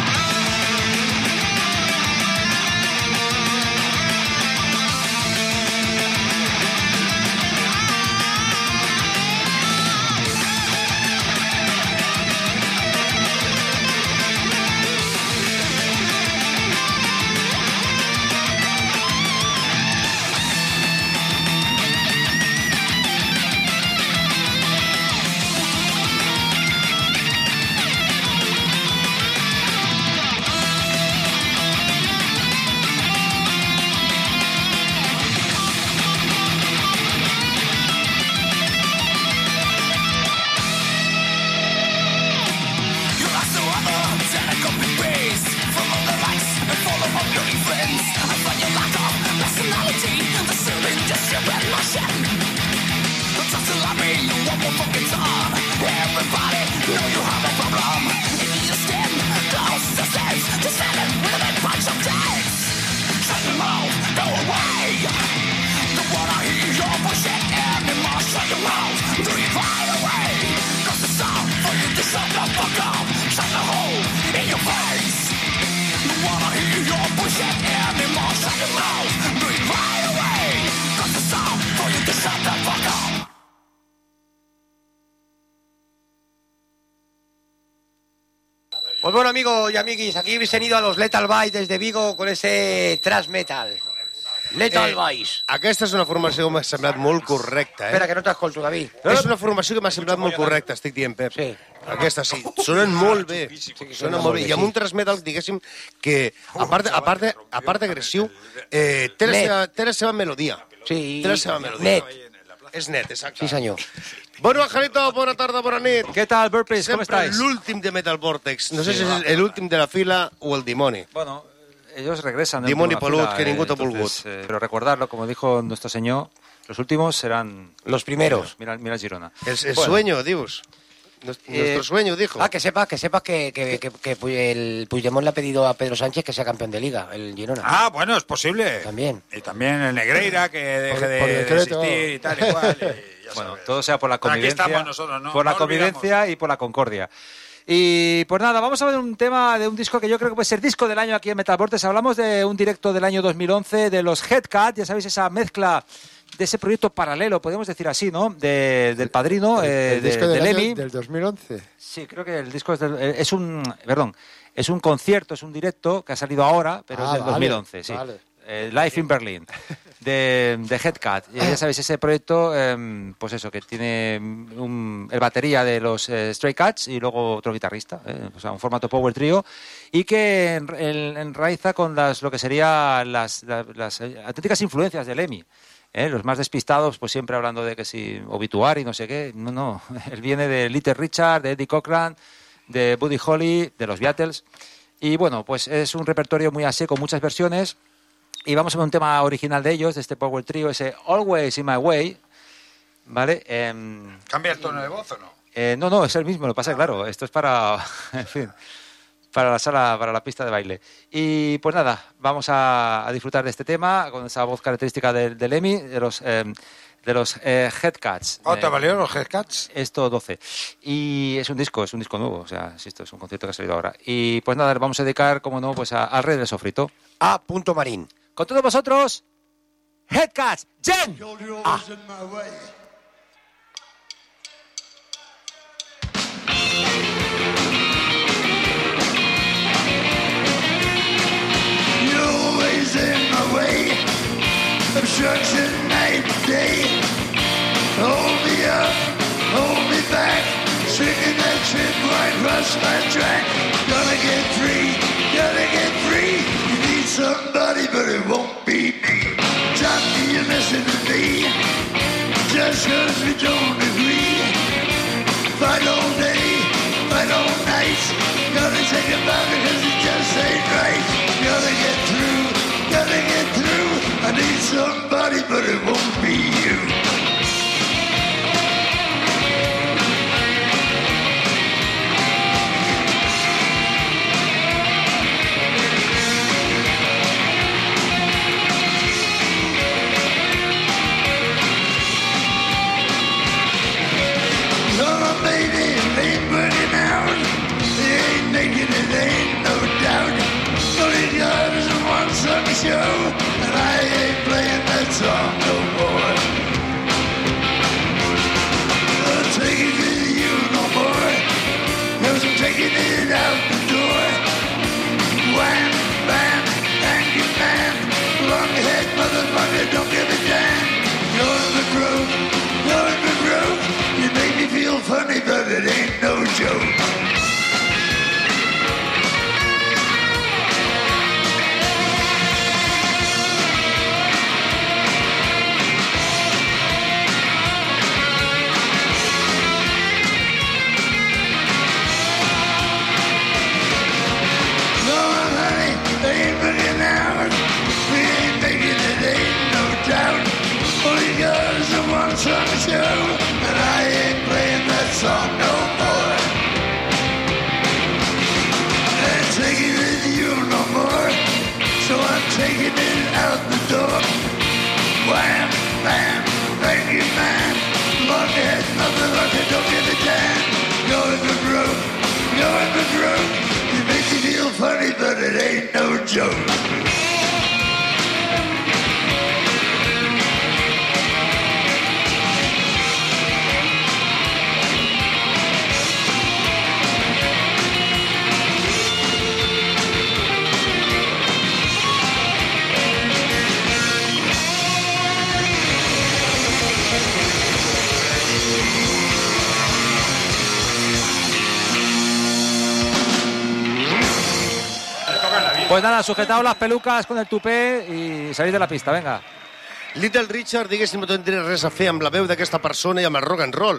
Pues bueno, amigos y amiguis, aquí habéis tenido a los Lethal Vice desde Vigo con ese thrash metal. Lethal Eh, Vice. Aquesta és una formació que m'ha semblat molt correcta, eh? Espera, que no t'escolto, David. És una formació que m'ha semblat molt correcta, estic dient, Pep. Sí. Aquesta sí. Sonen molt bé. Sonen molt bé. I amb un thrash metal, diguéssim, que, a part, a part, a part agressiu, eh, té, la Net. seva, té la seva melodia. Sí. Té la seva melodia. Net. És net, exacte. Sí, senyor. Bueno, Angelito, bona tarda, bona nit. ¿Qué tal, Burpees? ¿Cómo Sempre estáis? l'últim de Metal Vortex. No sé Sí, si va. és l'últim de la fila o el dimoni. Bueno, ellos regresan. de Dimoni última pelut, fila, que ningú t'ha entonces, volgut. eh, pero recordarlo, como dijo nuestro señor, los últimos serán... Los primeros. Mira, mira Girona. El, el Bueno, sueño, dius. Nuestro Eh, sueño, dijo. Ah, que sepas que, sepas que, que, que, que Puy- el Puigdemont le ha pedido a Pedro Sánchez que sea campeón de Liga, el Girona. Ah, bueno, es posible. También. Y también el Negreira, que deje Por- de, por de decreto. existir y tal y cual. y ya Bueno, sabes. todo sea por la Aquí convivencia, estamos nosotros, ¿no? por la No convivencia y por la concordia. Y pues nada, vamos a ver un tema de un disco que yo creo que puede ser disco del año aquí en Metal Vortex. Hablamos de un directo del año dos mil once, de los Headcat, ya sabéis, esa mezcla de ese proyecto paralelo, podemos decir así, ¿no? De, del Padrino, El, eh, el de, disco del, de año Lemmy. del dos mil once. Sí, creo que el disco es, del- es un, perdón, es un concierto, es un directo que ha salido ahora, pero Ah, es del vale, dos mil once, sí. vale. Eh, Live in Berlin, de, de Headcat. Y ya sabéis, ese proyecto, eh, pues eso, que tiene un, el batería de los eh, Stray Cats y luego otro guitarrista, eh, o sea, un formato power trio, y que en- en- enraiza con las, lo que serían las, las, las, eh, auténticas influencias de Lemmy. ¿eh? Los más despistados, pues siempre hablando de que si obituari, no sé qué. No, no. Él viene de Little Richard, de Eddie Cochran, de Buddy Holly, de los Beatles. Y bueno, pues es un repertorio muy así, con muchas versiones. Y vamos a ver un tema original de ellos, de este Power Trio, ese Always in My Way. ¿Vale? Em, ¿Cambia el tono de voz o no? eh, no, no, es el mismo, lo que pasa es claro, esto es para, en fin, para la sala, para la pista de baile. Y pues nada, vamos a, a disfrutar de este tema con esa voz característica del de Lemmy, de los, eh, de los eh, Headcats. ¿Oh, te Eh, valieron los Headcats? Esto doce. Y es un disco, es un disco nuevo, o sea, si esto es un concierto que ha salido ahora. Y pues nada, le vamos a dedicar, como no, pues a, al Rey del Sofrito. A. Punto Marín. Con todos vosotros, Headcats, Jen. Ah. You're always in my way. Obstruction night and day. Hold me up, hold me back. Swinging that trip right across my track. Gonna get free, gonna get free. You need somebody, but it won't be me. Drop me a message to me. Just Just 'cause we don't agree. Fight all day, fight all night. Gotta take it back because it just ain't right. Gotta get through, gotta get through. I need somebody, but it won't be you. Show, and I ain't playing that song no more. I'm taking it to you no more, 'cause I'm taking it out the door. Wham, bam, thank you, man. Long ahead, motherfucker, don't give a damn. You're in the groove, you're in the groove. You make me feel funny, but it ain't no joke. On the show, and I ain't playing that song no more. Ain't taking it to you no more, so I'm taking it out the door. Wham, bam, thank you, man. Long ahead, motherfucker, don't give a damn. You're in the groove, you're in the groove. It makes you feel funny, but it ain't no joke. Pues nada, sujetaos las pelucas con el tupé y salid de la pista, venga. Little Richard, diguéssim, no tindria res a fer amb la veu d'aquesta persona i amb el rock and roll.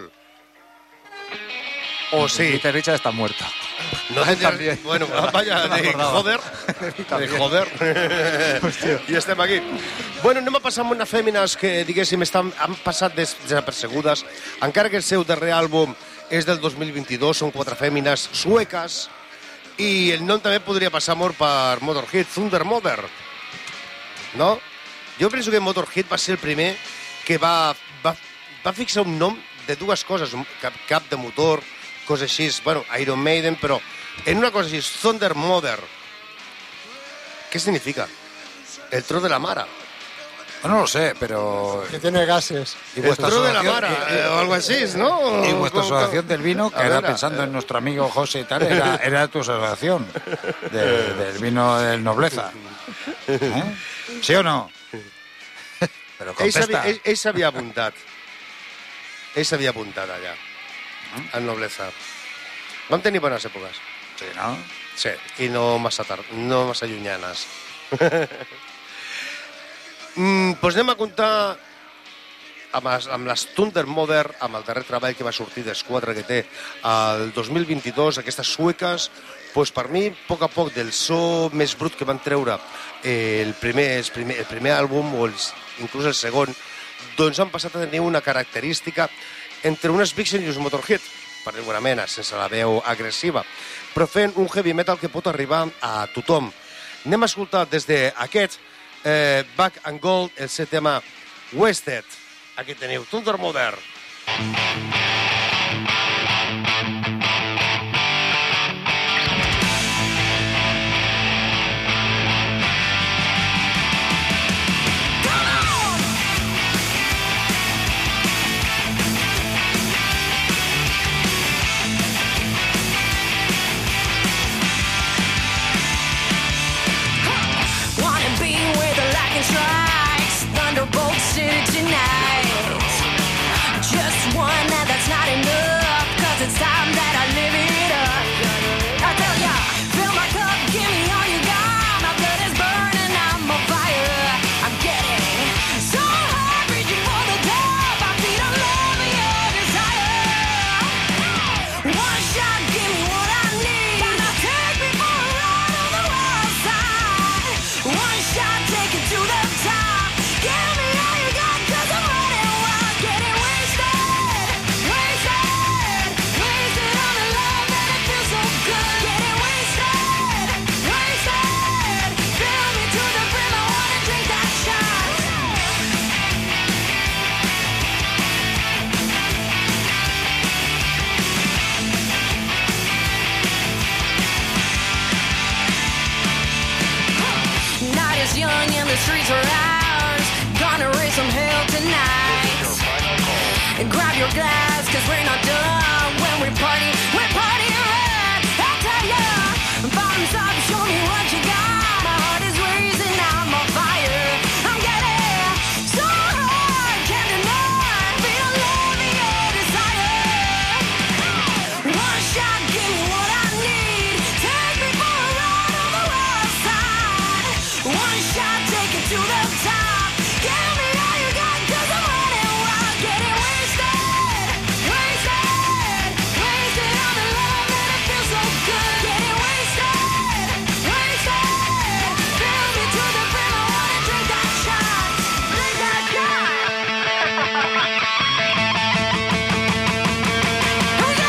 O sí. Little Richard está muerto. No tendria... Bueno, vaya, no dic, joder. Dic, joder. I estem aquí. Bueno, anem a passar amb unes fèmines que, diguéssim, estan, han passat des, desapercebudes. Encara que el seu darrer àlbum és del dos mil vint-i-dos, són quatre fèmines sueques. I el nom també podria passar molt per Motorhead, Thunder Mother. No? Jo penso que Motorhead va ser el primer que va, va, va fixar un nom de dues coses, un cap, cap de motor, coses així, bueno, Iron Maiden, però en una cosa així, Thunder Mother. Què significa? El tro de la mare. No lo sé, pero... Que tiene gases. Y vuestra el tro de la asociación, mara, y, eh, o algo así, ¿no? Y vuestra ¿Cómo, asociación cómo? del vino, que A era ver, pensando eh, en nuestro amigo José y tal, era, era tu asociación de, del vino del Nobleza. ¿Eh? ¿Sí o no? Però ell contesta. s'havia, ell, ell s'havia apuntat. Ell s'havia apuntat allà, al Nobleza. Vam tenir bones èpoques. Sí, no? Sí, i no massa tard, no massa llunyanes. mm, doncs anem a comptar amb, les, amb les Thunder Mother, amb el darrer treball que va sortir dels quatre que té el dos mil vint-i-dos, aquestes sueques, doncs per mi, a poc a poc, del so més brut que van treure eh, el, primer, el, primer, el primer àlbum, o els, inclús el segon, doncs han passat a tenir una característica entre unes Vixen i uns Motorhead, per alguna mena, sense la veu agressiva, però fent un heavy metal que pot arribar a tothom. Anem a escoltar des d'aquest eh, Back and Gold, el seu tema Wasted. Aquí teniu Thunder Mother. Strikes, Thunderbolt City tonight. Just one that that's the streets are ours. Gonna raise some hell tonight. And grab your glass, cause we're not done. When we party, we're party red. I tell ya, bottoms up, show me what you got. My heart is racing, I'm on fire. I'm getting so hard, can't deny. Feel love in your desire. One shot, give me what I need. Take me for a ride on the wild side. One shot, take it to the top. Give me all you got, cause I'm running wild. Getting wasted, wasted, wasted on the love and it feels so good. Getting wasted, wasted, fill me to the brim. I wanna drink that shot, drink that shot. Here we go.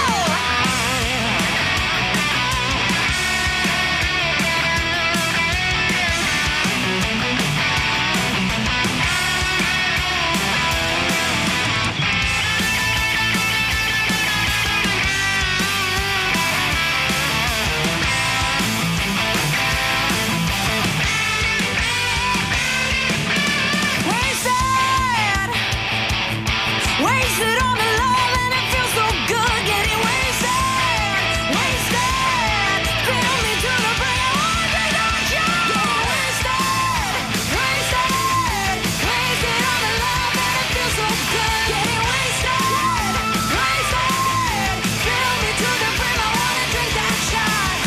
Wasted, wasted on the love and it feels so good. Getting wasted, wasted, fill me to the brim. I wanna drink that shot. Getting wasted, wasted, wasted on the love and it feels so good. Getting wasted, wasted, fill me to the brim. I wanna drink that shot.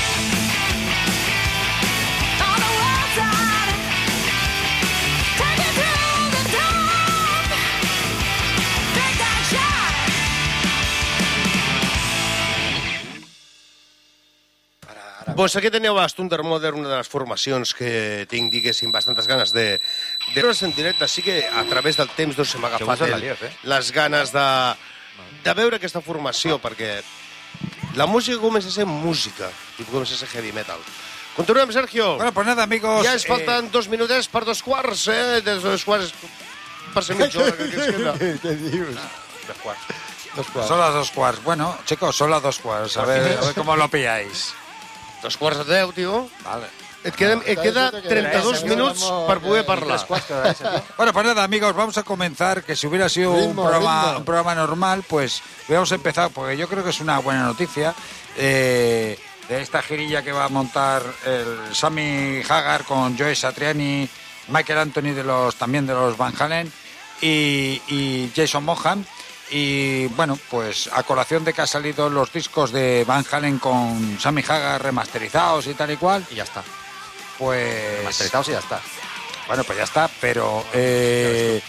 On the wild side, take it to the top. Drink that shot. Pues aquí teníeu a Thunder Mother, una de les formacions que tinc, diguéssim, bastantes ganes de, de veure's en directe. Sí que a través del temps doncs, se m'ha agafat gusta la el, lías, eh? les ganes de, de veure aquesta formació, perquè la música comença a ser música i comença a ser heavy metal. Continuem, Sergio. Bueno, pues nada, amigos. Ja ens falten eh, dos minutets per dos quarts, eh? De dos quarts per ser mitja hora, que ens queda. ¿Qué dios? Dos quarts. Dos cuadros. son las dos quarts. Bueno, chicos, son las dos quarts. A ver, a ver cómo lo pilláis. Dos quarts de deu, tio. Vale. Et queda, et queda trenta-dos minuts per poder parlar. Bueno, pues nada, amigos, vamos a comenzar. Que si hubiera sido un, Ritmo, programa, ritmo. un programa normal, pues hubiéramos empezado, porque yo creo que es una buena noticia, eh, de esta girilla que va a montar el Sammy Hagar con Joe Satriani, Michael Anthony de los, también de los Van Halen y, y Jason Mohan. Y bueno, pues a colación de que han salido los discos de Van Halen con Sammy Hagar remasterizados y tal y cual, Y ya está. pues... Masterizados y ya está. Bueno, pues ya está, pero eh,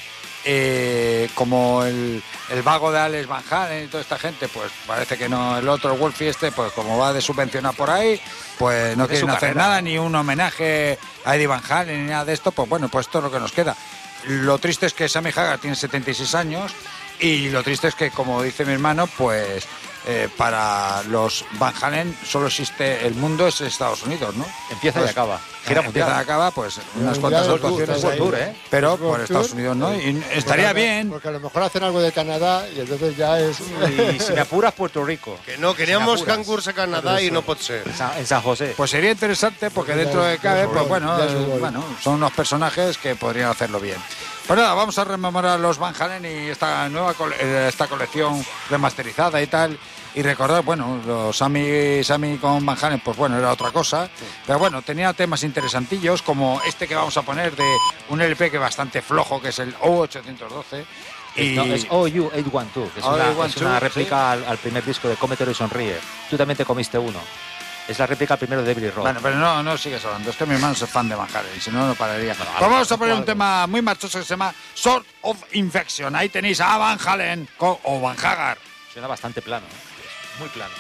eh, como el, el vago de Alex Van Halen y toda esta gente, pues parece que no, el otro Wolfie este, pues como va de subvencionar por ahí, pues no Es su quieren hacer carrera. nada, ni un homenaje a Eddie Van Halen, ni nada de esto, pues bueno, pues esto es lo que nos queda. Lo triste es que Sammy Hagar tiene setenta y seis años y lo triste es que, como dice mi hermano, pues eh, para los Van Halen solo existe el mundo, es Estados Unidos, ¿no? Empieza Pues, y acaba. Gira Empieza y mundial. acaba, pues unas Mundial cuantas del Tour, actuaciones, World Tour, ¿eh? pero World por Tour. Estados Unidos, ¿no? Y estaría Porque- bien. Porque a lo mejor hacen algo de Canadá y entonces ya es... Y si me apuras, Puerto Rico. Que no, queríamos Si me apuras. cangurs a Canadá y no pot ser. En San, en San José. Pues sería interesante porque Ya dentro de es- cabe, ya es pues gol, bueno, ya es eh, gol. bueno, son unos personajes que podrían hacerlo bien. Pues nada, vamos a rememorar los Van Halen y esta nueva cole- eh, esta colección remasterizada y tal. Y recordar, bueno, los Sammy, Sammy con Van Halen, pues bueno, era otra cosa. Pero bueno, tenía temas interesantillos, como este que vamos a poner de un L P que es bastante flojo, que es el O ochocientos doce. Y No, es O U ochocientos doce, que es O U una, es ochocientos una doce, réplica al, al primer disco de Cómetelo y Sonríe. Tú también te comiste uno. Es la réplica al primero de Billy Roth. Bueno, pero no, no sigues hablando. Es que mi hermano es fan de Van Halen, si no, no pararía. Bueno, Pues vamos a poner un algo. tema muy marchoso que se llama Sort of Infection. Ahí tenéis a Van Halen con- o Van Hagar. Suena bastante plano. ¿eh? Es muy plano.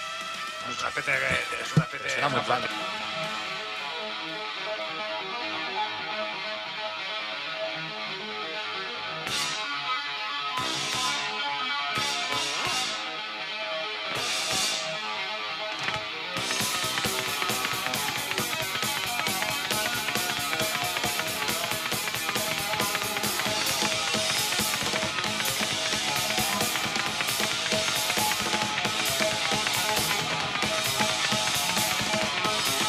Es una especie de- es una especie de- Suena muy plano. Thank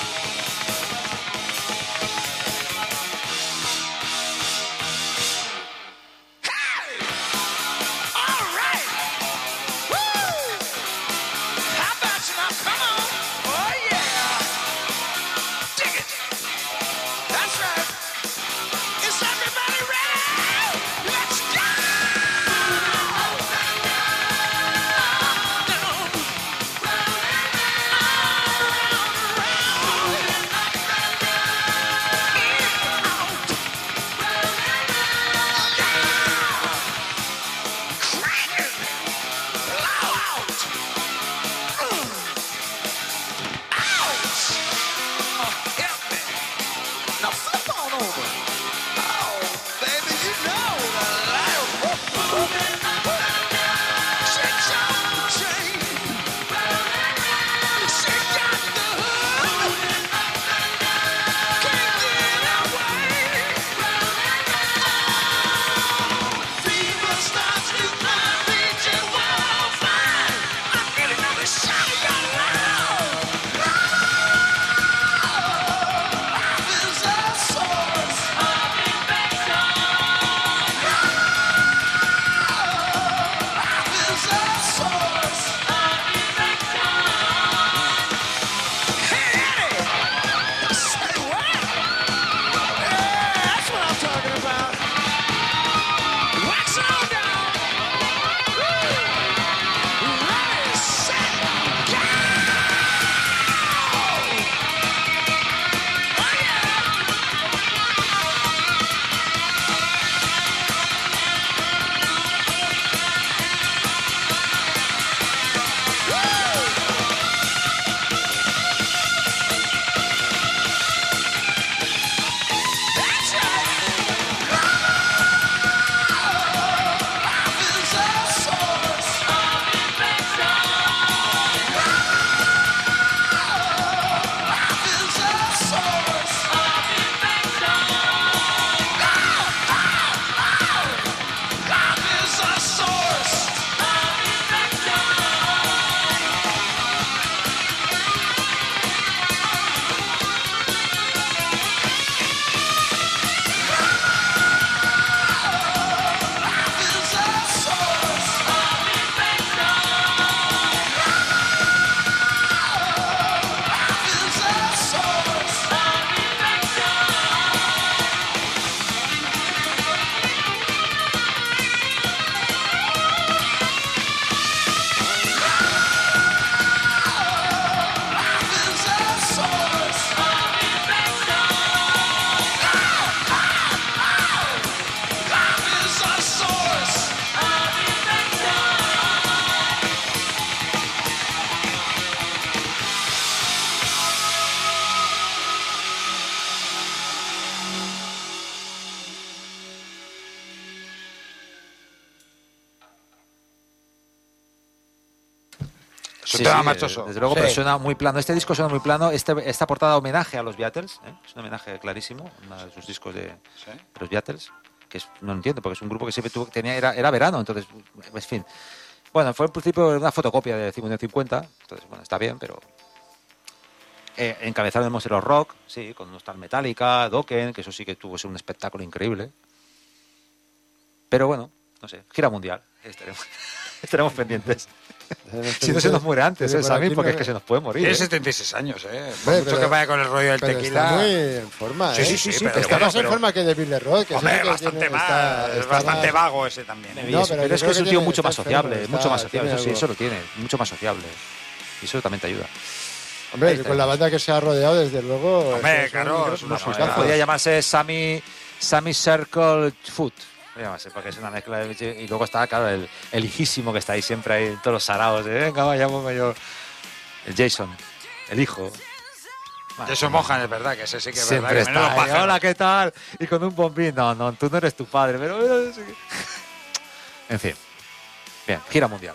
Es un Sí, tema sí, marchoso. desde luego, Sí. pero suena muy plano. Este disco suena muy plano. Este, esta portada homenaje a los Beatles, ¿eh? Es un homenaje clarísimo, uno de sus discos de, Sí. de los Beatles, que es, no lo entiendo, porque es un grupo que siempre tuvo, tenía, era, era verano, entonces, en fin. Bueno, fue en principio una fotocopia de cincuenta cincuenta, entonces, bueno, está bien, pero... Eh, encabezaron el Monster of Rock, sí, con Nostal Metallica, Dokken, que eso sí que tuvo un espectáculo increíble. Pero bueno, no sé, gira mundial, estaremos, estaremos pendientes. Si no se nos muere antes, ¿eh, Sammy? Porque es que se nos puede morir. Tiene ¿eh? setenta y seis años, ¿eh? Por Hombre, mucho pero- que vaya con el rollo del Pero tequila. está muy en forma, Sí, ¿eh? sí, sí, sí, pero pero está bueno, más en pero- forma que de Billy Roth, que Hombre, sí que bastante tiene- más. está- es está bastante más- vago ese también. ¿eh? Y No, es- pero pero yo es que creo es un que tío tiene- mucho está más sociable, enfermo, mucho más está- sociable, eso sí, tiene eso algo. lo tiene, mucho más sociable. Y eso también te ayuda. Hombre, Ahí está. con la banda que se ha rodeado, desde luego... Hombre, esos son claro, unos es una musicazos. joya. Podría llamarse Sammy, Sammy Circle Food. Podría llamarse, porque es una mezcla de... Y luego está, claro, el, el hijísimo que está ahí siempre ahí, todos los saraos. De, venga, vaya, yo. El Jason, el hijo. Bueno, Eso mojan, es verdad, que ese sí que es siempre verdad. que menudo está ahí, pájaro. hola, ¿qué tal? Y con un bombín. No, no, tú no eres tu padre, pero... pero no sé qué. En fin. Bien, gira mundial.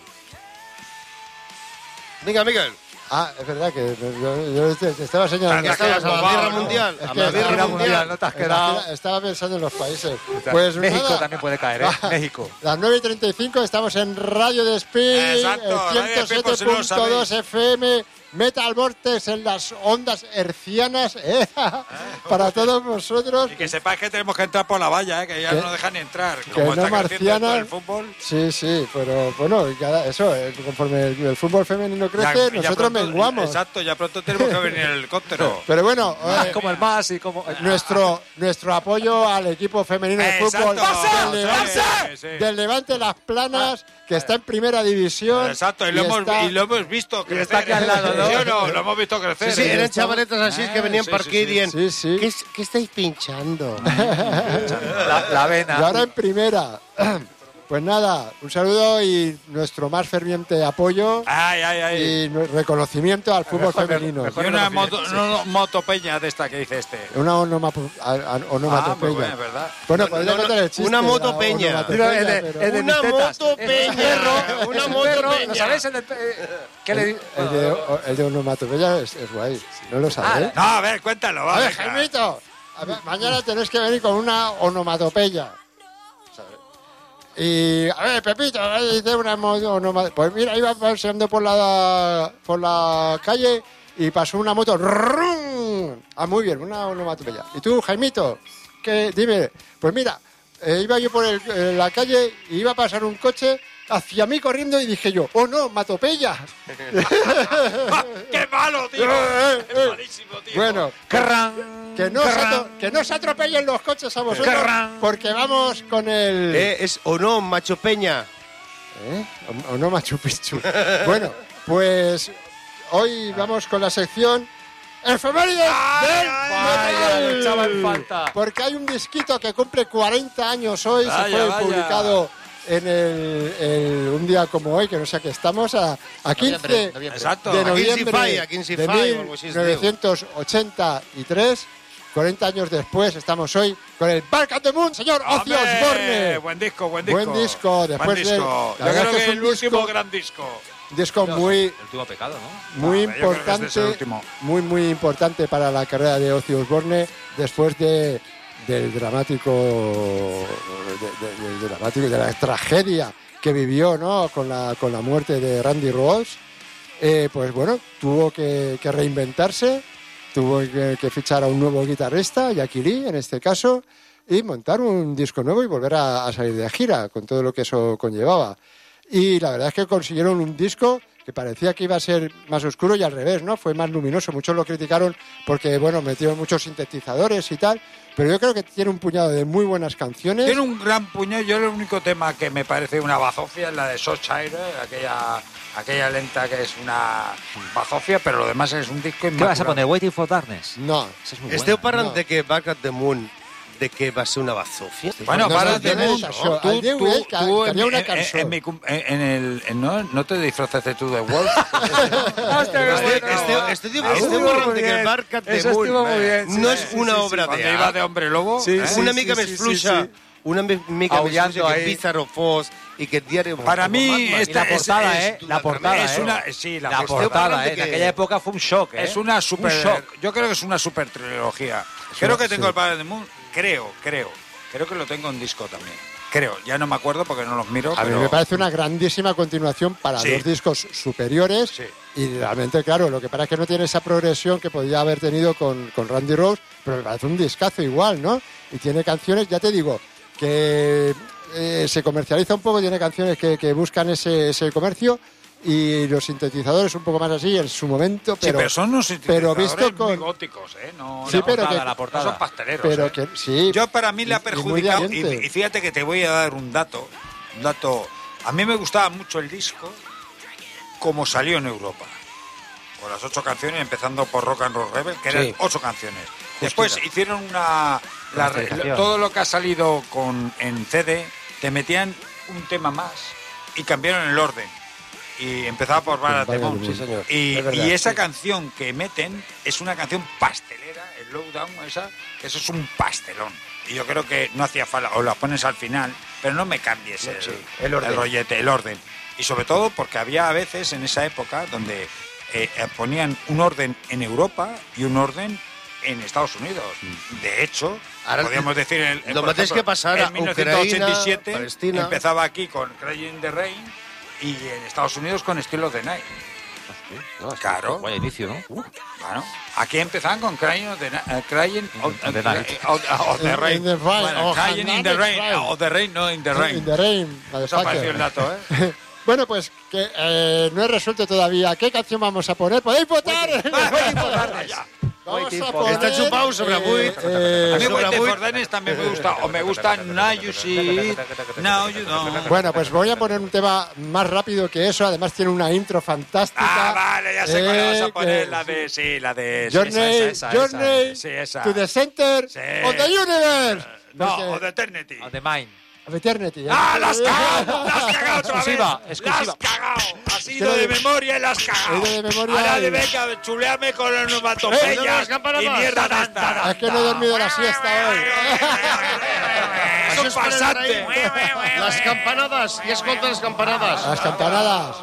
Venga, Miguel. Ah, es verdad que yo, yo te, te estaba señalando. ¿Te has quedado a la Estaba- guerra no, mundial? es A que la estaba- guerra Gira mundial, no te has en la quedado. gira- Estaba pensando en los países. Pues México nada, también puede caer, ¿eh? México. Las nueve y treinta y cinco estamos en Radio Despí, Exacto, el Radio ciento Despí, siete por si no lo punto dos sabéis. F M, Metal Vortex en las ondas hercianas, ¿eh? Para todos vosotros. Y que sepáis que tenemos que entrar por la valla, ¿eh? Que ya Que- no nos dejan ni entrar. que Como no está creciendo esto marcianas. del fútbol. Sí, sí, pero bueno, y cada- eso, eh, conforme el, el fútbol femenino crece, ya- ya nosotros pronto- menguamos. Exacto, ya pronto tenemos que venir en el helicóptero. Pero bueno, Más eh, como el más y como... nuestro, nuestro apoyo al equipo femenino de Exacto, fútbol del sí, Levante, sí. del Levante Las Planas, que está en primera división. Exacto, y lo, hemos, está- y lo hemos visto crecer. está aquí al lado, ¿no? ¿Sí o no? Lo hemos visto crecer. Sí, sí, ¿eh? eran chavaletas así Ah, que venían sí, por sí, aquí y sí. decían, Sí, sí. ¿qué, es- qué estáis pinchando? La, la avena. Y ahora en primera. Pues nada, un saludo y nuestro más ferviente apoyo Ay, ay, ay. y nu- reconocimiento al fútbol femenino. Y una moto, no, motopeña de esta que dice este. Una onomapo- a- a- Ah, onomatopeya. muy bueno, ¿verdad? Bueno, podría no, no, contar el chiste. una la motopeña. onomatopeya, Mira, el de- pero- el de Una mis tetas. motopeña, Es un perro, una es un perro, motopeña. ¿lo sabéis? El de, eh, ¿qué le di- El de, el de onomatopeya es, es guay. ¿No lo sabéis? No, a ver, cuéntalo. A va, ver, venga. Jaimito, a ver, mañana tenéis que venir con una onomatopeya. ¿Sabes? Y, a ver, Pepito, a ver, dice una mo- onoma- Pues mira, iba paseando por la, por la calle y pasó una moto. ¡Rum! Ah, muy bien, una onomatopeya. ¿Y tú, Jaimito? ¿Qué? Dime. Pues mira, eh, iba yo por el- eh, la calle y iba a pasar un coche hacia mí corriendo y dije yo, ¡oh no, matopeya! ¡Qué malo, tío! Eh, eh, Es malísimo, tío. Bueno, Carran, que no, se carran. atro- que no se atropellen los coches a vosotros, Carran. porque vamos con el... Eh, ¿Es o no, Macho Peña? ¿Eh? O, o no Machu Picchu. Bueno, pues hoy vamos con la sección Efemérides del Vaya, lo echaba en metal. falta. Porque hay un disquito que cumple cuarenta años hoy, Vaya, se fue vaya. publicado en el, el- un día como hoy, que no sé a qué estamos, a, a quince Exacto. de A noviembre Fai, a quince de Fai o algo así es mil novecientos ochenta y tres. cuarenta años después estamos hoy con el Bark at the Moon, señor Ozzy ¡Hombre! Osbourne. Buen disco, buen disco. Buen disco, después Buen de- disco. la Yo verdad creo que que es es el un último disco- gran disco. Disco muy, El último pecado, ¿no? muy Ah, yo creo que este es importante, el último. muy muy importante para la carrera de Ozzy Osbourne después de del dramático, de, de- del dramático, de la tragedia que vivió, ¿no? Con la con la muerte de Randy Rhoads. Eh, pues bueno, tuvo que, que reinventarse, tuvo que, que fichar a un nuevo guitarrista, Jackie Lee en este caso, y montar un disco nuevo y volver a, a salir de gira con todo lo que eso conllevaba. Y la verdad es que consiguieron un disco que parecía que iba a ser más oscuro y al revés, ¿no? Fue más luminoso. Muchos lo criticaron porque, bueno, metieron muchos sintetizadores y tal, pero yo creo que tiene un puñado de muy buenas canciones. Tiene un gran puño. Yo el único tema que me parece una bazofia es la de Shropshire, aquella, aquella lenta que es una bazofia, pero lo demás es un disco ¿Qué vas a inmaculado. poner? ¿Waiting for Darkness? No. Esa es muy Esteu buena. parlant No. de que Bark at the Moon, de que va ser una bazofia? Bueno, No, para no, de no, Moon, no, ¿no? no, Tú, al Diego, tú, eh, que- tú que en, había una en- canción. en mi cum- en- en el, en- no, no te disfrazaste tú de Wolf. Hostia, qué Este, bueno. este, este diu, Ah, este estuvo parlant muy de que bien. Bark at the Eso Moon estuvo muy bien, no sí, és sí, una sí, obra Cuando de iba de hombre lobo. Sí, ¿eh? sí, una sí, mica sí, més sí, fluixa, sí. una mi- mica més Aullando que ahí. Pizarro Fos y que diario... Para mí, Batman. esta la portada, es, ¿eh? es- La portada, es ¿eh? una, sí, la, La portada. portada, ¿eh? que- En aquella época fue un shock, ¿eh? Es una super. Un shock. Yo creo que es una super trilogía. Creo que tengo sí. el Padre de Moon. Creo, creo. Creo que lo tengo en disco también. Creo. Ya no me acuerdo porque no los miro. A pero... mí me parece una grandísima continuación para Sí. dos discos superiores. Sí. Y realmente, claro, lo que pasa es que no tiene esa progresión que podía haber tenido con, con Randy Rhoads, pero me parece un discazo igual, ¿no? Y tiene canciones, ya te digo, que eh, se comercializa un poco, tiene canciones que, que buscan ese, ese comercio y los sintetizadores un poco más así en su momento, Sí, pero, pero son unos pero sintetizadores visto muy con... góticos, ¿eh? No, Sí, la pero portada, que- la portada. No son pasteleros, Pero ¿eh? que sí. Yo para mí le ha y- y muy perjudicado. Y, valiente. y fíjate que te voy a dar un dato. Un dato. A mí me gustaba mucho el disco como salió en Europa. Con las ocho canciones, empezando por Rock and Roll Rebel, que eran Sí. ocho canciones. Después hicieron una. la re- Masterización. todo lo que ha salido con, en C D, te metían un tema más y cambiaron el orden. Y empezaba por Bad Vale, Demon. sí, señor. Y, Es verdad, y esa sí. canción que meten es una canción pastelera, el Lowdown, esa, que eso es un pastelón. Y yo creo que no hacía falta, o la pones al final, pero no me cambies el, Sí, el orden. el rollete, el orden. Y sobre todo porque había a veces en esa época donde eh, eh, ponían un orden en Europa y un orden en Estados Unidos. De hecho, Ara, podríamos decir... En, en, lo por mateix ejemplo, que passara en mil novecientos ochenta y siete Ucraïna, Palestina. empezaba aquí con Crying in the Rain y en Estados Unidos con Still of the Night. No, es- Claro. Vaya inicio, ¿no? Bueno, aquí empezaban con Crying of the, Ni- eh, crying of, In the Night. eh, of- of the In- Rain. in the rain. Bueno, Oh, Crying in the Hannah Rain. Rain. Of the Rain, no in the In Rain. the rain, Eso motherfucker. apareció el dato, ¿eh? Bueno, pues que eh, no he resuelto todavía qué canción vamos a poner. ¿Podéis votar? Vamos a poner... Está chupado sobre eh, eh, A mí sobre Wait Buit. for Dennis también me gusta. O me gusta Now You See It, Now You Don't. Bueno, pues voy a poner un tema más rápido que eso. Además tiene una intro fantástica. Ah, vale, ya sé cuál vas Eh, a poner. que- La de, sí, la de... sí, Journey, esa, esa, esa, Journey sí, esa. to the center Sí. of the universe. No, Porque- o de Eternity. On the Mind. of eternity. ¿eh? ¡Ah, la has cagado! ¡La has cagado otra vez! Exclusiva, ¡La exclusiva. has cagado! Has ido Pero de de- memoria y la has cagado. he ido de memoria Ahora de y- venga, chuleame con el Eh, no onomatopeyas las campanadas. y mierda de esta. Es que no he dormido la siesta hoy. Es un pasante. Las campanadas, y escolta las campanadas. Las campanadas.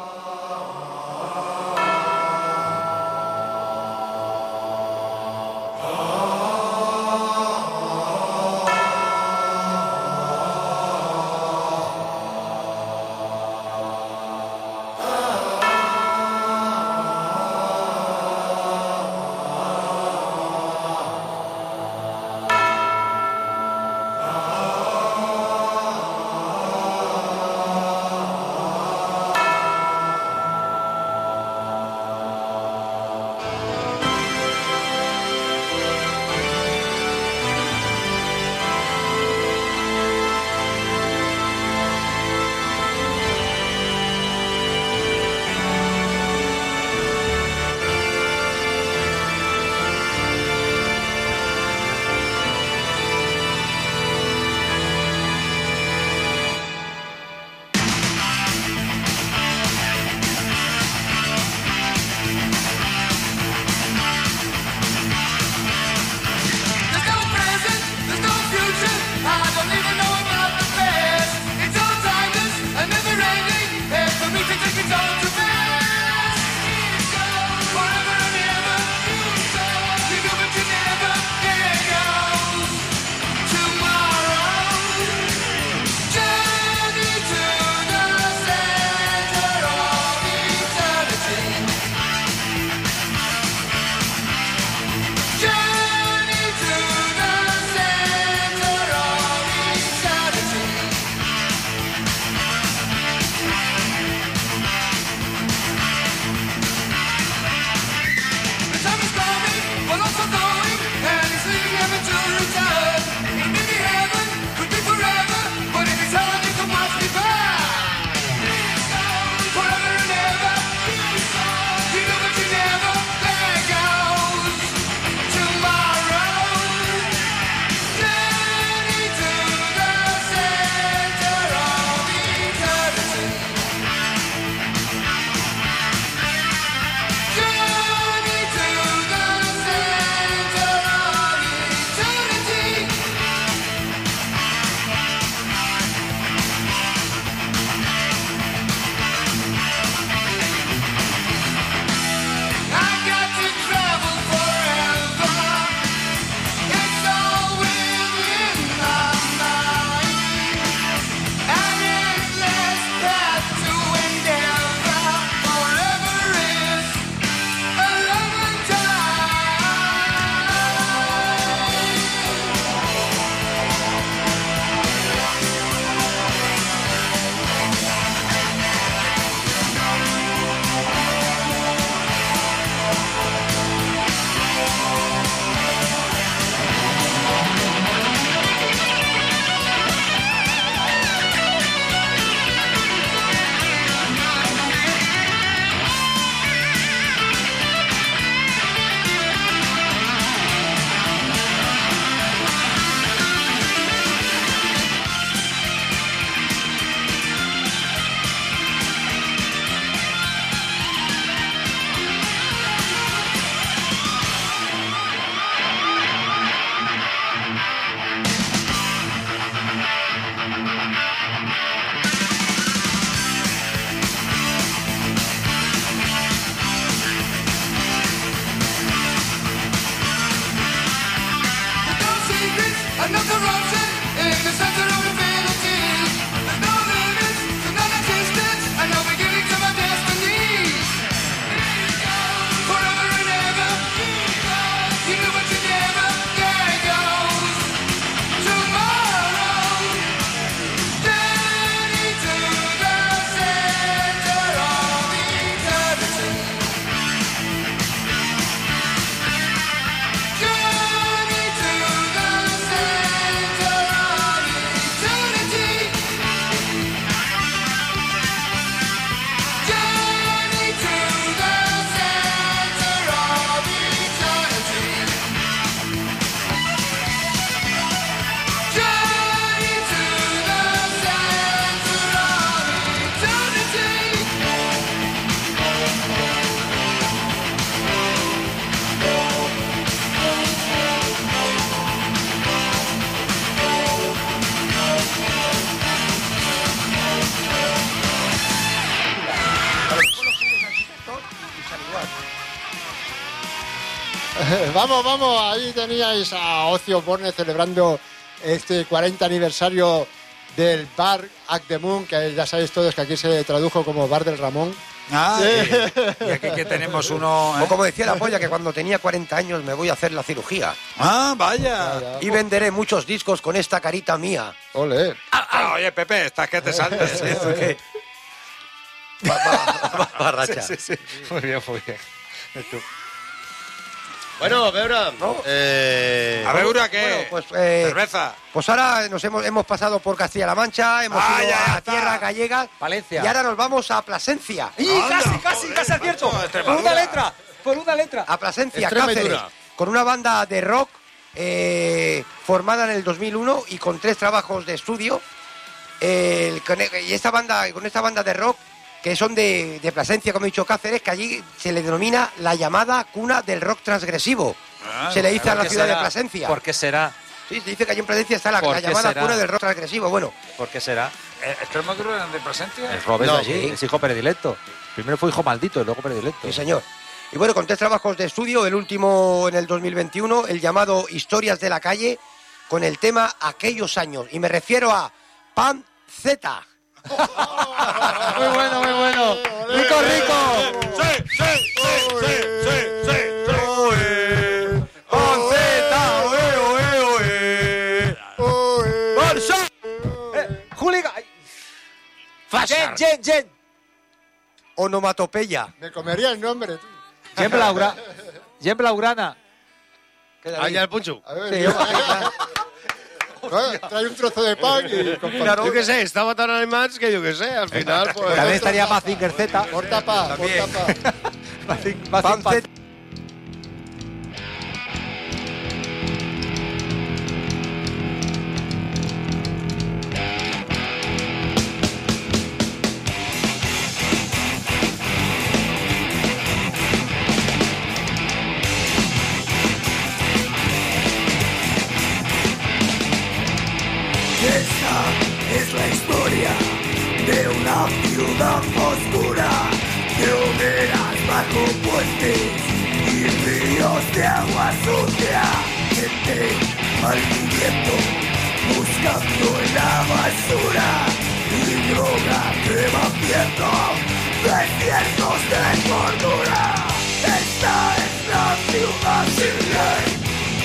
Vamos, vamos, ahí teníais a Ozzy Osbourne celebrando este cuarenta aniversario del bar At the Moon, que ya sabéis todos que aquí se tradujo como Bar del Ramón. Ah, y, y aquí que tenemos uno... ¿eh? O como decía la polla, que cuando tenía cuarenta años me voy a hacer la cirugía. Ah, vaya. Vaya. Y venderé muchos discos con esta carita mía. Ole. Ah, ah, oye, Pepe, estás que te saltes. ¿eh? ¿Eso qué? Va, va, va, va, racha. Sí, sí, sí. Muy bien, muy bien. Tú. Bueno, a veure... No. Eh... A veure què? Bueno, pues, eh, Cerveza. Pues ahora nos hemos, hemos pasado por Castilla-La Mancha, hemos Ah, ido ya, ya a está. tierra gallega. Valencia. Y ahora nos vamos a Plasencia. ¡Y Anda, casi, casi, joder, casi acierto! macho, Por Extremadura. una letra, por una letra. A Plasencia, Extremadura. Cáceres, con una banda de rock eh, formada en el dos mil uno y con tres trabajos de estudio. El- con- y esta banda, con esta banda de rock, que son de, de Plasencia, como he dicho, Cáceres, que allí se le denomina la llamada cuna del rock transgresivo. Ah, se le dice a la ¿Por qué ciudad de será? Plasencia. ¿Por qué será? Sí, se dice que allí en Plasencia está la, ¿Por la qué llamada será? cuna del rock transgresivo. Bueno, ¿Por qué será? Eh, ¿Extremadura de Plasencia? Es Robert No, allí, sí. es hijo predilecto. Primero fue hijo maldito y luego predilecto. sí, señor. Y bueno, con tres trabajos de estudio, el último en el dos mil veintiuno, el llamado Historias de la Calle, con el tema Aquellos Años. Y me refiero a Pan Z. Muy bueno, muy bueno. Rico, rico. Sí, sí, sí, sí, sí, sí, sí. Panceta, oe, oe, oe. Barça. Eh, Hooligan. Ay. Jen, Jen, Jen. Onomatopeya. Me comería el nombre, tú. Jen Blaura. Jen Blaugrana. Allà el punxo. A ver, Sí, yo- yo- Bueno, trae un trozo de pan y compartimos. Jo què sé, estava tan animats que jo què sé, al final... Pues... También estaría Mazinger Z. Porta pa, También. porta pa. Mazinger Pan Z. Esta es la historia de una ciudad oscura, de hogueras bajo puentes y ríos de agua sucia. Gente malviviendo, buscando en la basura y droga que va viendo desiertos de cordura. Esta es la ciudad sin ley.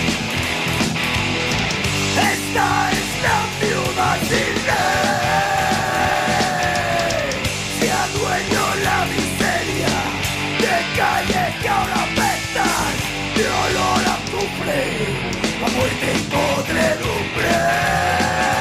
Esta es la ciudad sin ley. Se adueñó la miseria de calles que ahora apestan de olor a azufre, a muerte y podredumbre.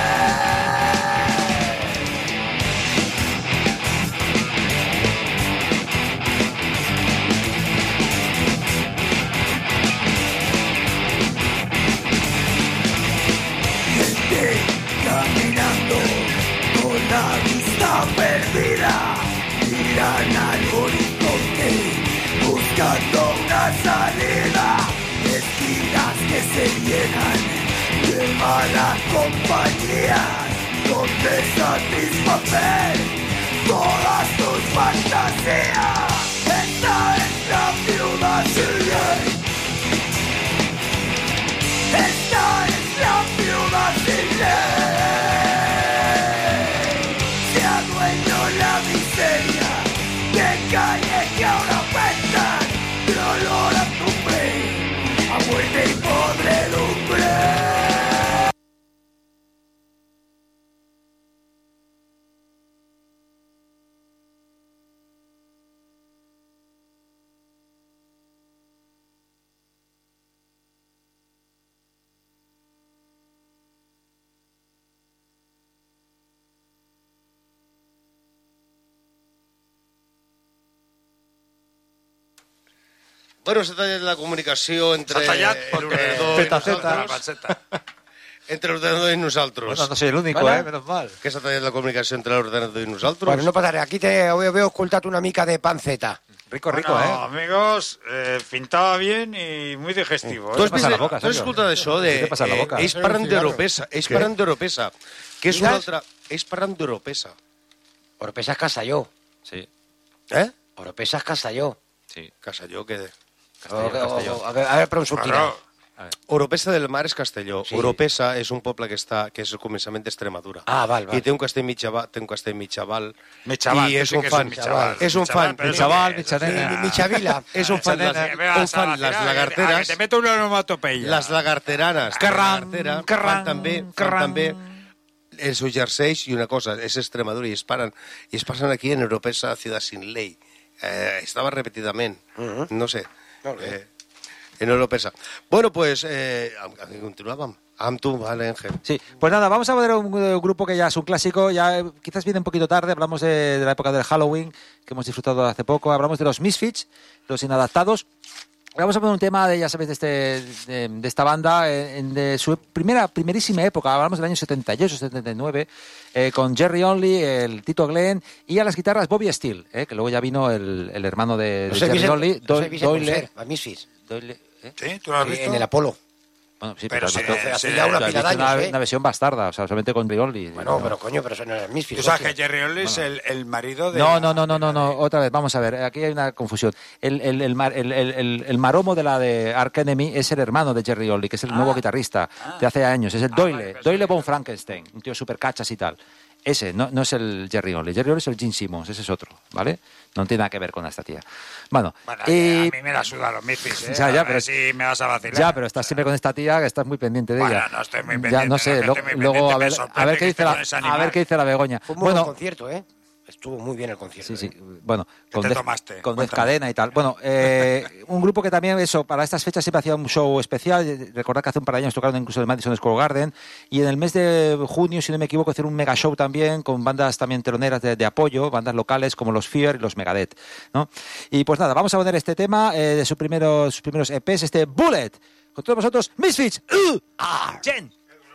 Gente caminando con la vista perdida, miran al horizonte buscando una salida. Esquinas que se llenan de malas compañías, donde satisfacer todas tus fantasías. Esta es la ciudad sin ley. Esta es la ciudad sin ley. Se adueñó la miseria de calles que ahora apestan de olor a azufre, a muerte y podredumbre. Bueno, s'ha tallat la comunicació entre... S'ha tallat perquè... l'ordenador i Zeta, zeta. nosaltres. Entre l'ordenador i nosaltres. Bueno, no soy el único, Bueno. eh, menos mal. Que s'ha tallat la comunicació entre l'ordenador i nosaltres? Bueno, no pasa nada. Aquí te veo, veo ocultado una mica de panceta. Rico, rico, Bueno, eh. amigos, eh, pintaba bien y muy digestivo. Tu ¿eh? has, passa vist, a la boca, tu has Sergio? escoltat això de... Què te passa a la boca? Eh, ells parlen d'Europesa. Ells parlen d'Europesa. Que és una Digues? altra... Ells parlen d'Europesa. Oropesa es Castelló. Sí, Eh? Oropesa es Castelló. sí. Casalló, que... O- Castelló, o- Castelló. o- a ver, a ver, però on sortirà? Claro. Oropesa del Mar és Castelló. Sí. Oropesa és un poble que està que és el començament d'Extremadura. Ah, val, val. I té un castell mitjaval, té un castell mitjaval. Mitjaval, I tu és sí un que és fan. un mitjaval. És un fan. Mitjaval, però Mitjaval, eso Michanena. qué es, Mi- Michavila. És un fan. Mitjanena. Les, Que me vas un a fan vacilar, les que- lagarteres. que te meto una onomatopeya. Les lagarteranes. de Carran, lagartera carran, fan també, fan carran. també els jerseis i una cosa, és Extremadura i es paren, i es passen aquí en Oropesa, Ciudad Sin Ley. Eh, estava repetidament, no sé. Molt bé. Eh, en Oropesa. Bueno, pues, eh, amb, amb, continuàvem. Amb tu, vale, Ángel. Sí, pues nada, vamos a ver un, un grupo que ya es un clásico, ya eh, quizás viene un poquito tarde, hablamos de, de la época del Halloween, que hemos disfrutado hace poco, hablamos de los Misfits, los inadaptados. Vamos a poner un tema de, ya sabéis, de, este, de, de esta banda, eh, en- de su primera, primerísima época, hablamos del año setenta y ocho, setenta y nueve, eh, con Jerry Only, el Tito Glenn, y a las guitarras Bobby Steele, eh, que luego ya vino el, el hermano de, de Los he Jerry visto- Only, los he Doyle, visto Doyle, conocer, a Misfits. Doyle, ¿eh? ¿Sí? ¿Tú lo has Eh, visto? En el Apolo. Bueno, sí, Pero pero, sí, has visto- sí, hace sí, ya una tú has pila de visto una, años, ¿eh? una versión bastarda, o sea, solamente con Jerry Only. Bueno, pero coño, pero eso no era Misfits. Tú sabes hostia. que Jerry Only es el, el marido de... No, no, no, no, no, no, otra vez, vamos a ver, aquí hay una confusión. El, el, el, mar- el, el- el- el maromo de la de Ark Enemy es el hermano de Jerry Only, que es el nuevo guitarrista de hace años, es el Doyle, Doyle von Frankenstein, un tío súper cachas y tal. Ese, no, no es el Jerry Only, Jerry Only es el Gene Simmons, ese es otro, ¿vale? No tiene nada que ver con esta tía. Bueno, Bueno, y- a mí me la suda los Misfits, ¿eh? Ya, ya, A ver pero- si me vas a vacilar. ya, pero estás siempre con esta tía que estás muy pendiente de Bueno, ella. no estoy muy Ya, pendiente, no no, sé, que lo- estoy muy luego pendiente, a me ver, sorprende a ver que qué dice esté la, con ese a animal. ver qué dice la Begoña. Fue un muy buen Bueno, concierto, ¿eh? Estuvo muy bien el concierto. sí, sí, ¿eh? bueno, con, te Def- tomaste? con Def Cuéntame. Cadena y tal. Bueno, eh, un grupo que también, eso, para estas fechas siempre hacía un show especial. Recordad que hace un par de años tocaron incluso en el Madison Square Garden. Y en el mes de junio, si no me equivoco, hicieron un mega show también con bandas también teloneras de, de apoyo, bandas locales como los Fear y los Megadeth, ¿no? Y pues nada, vamos a poner este tema eh, de sus primeros, sus primeros E Pes, este Bullet. Con todos vosotros, Misfits. ¡Uh! ¡Ah! ¡Jen!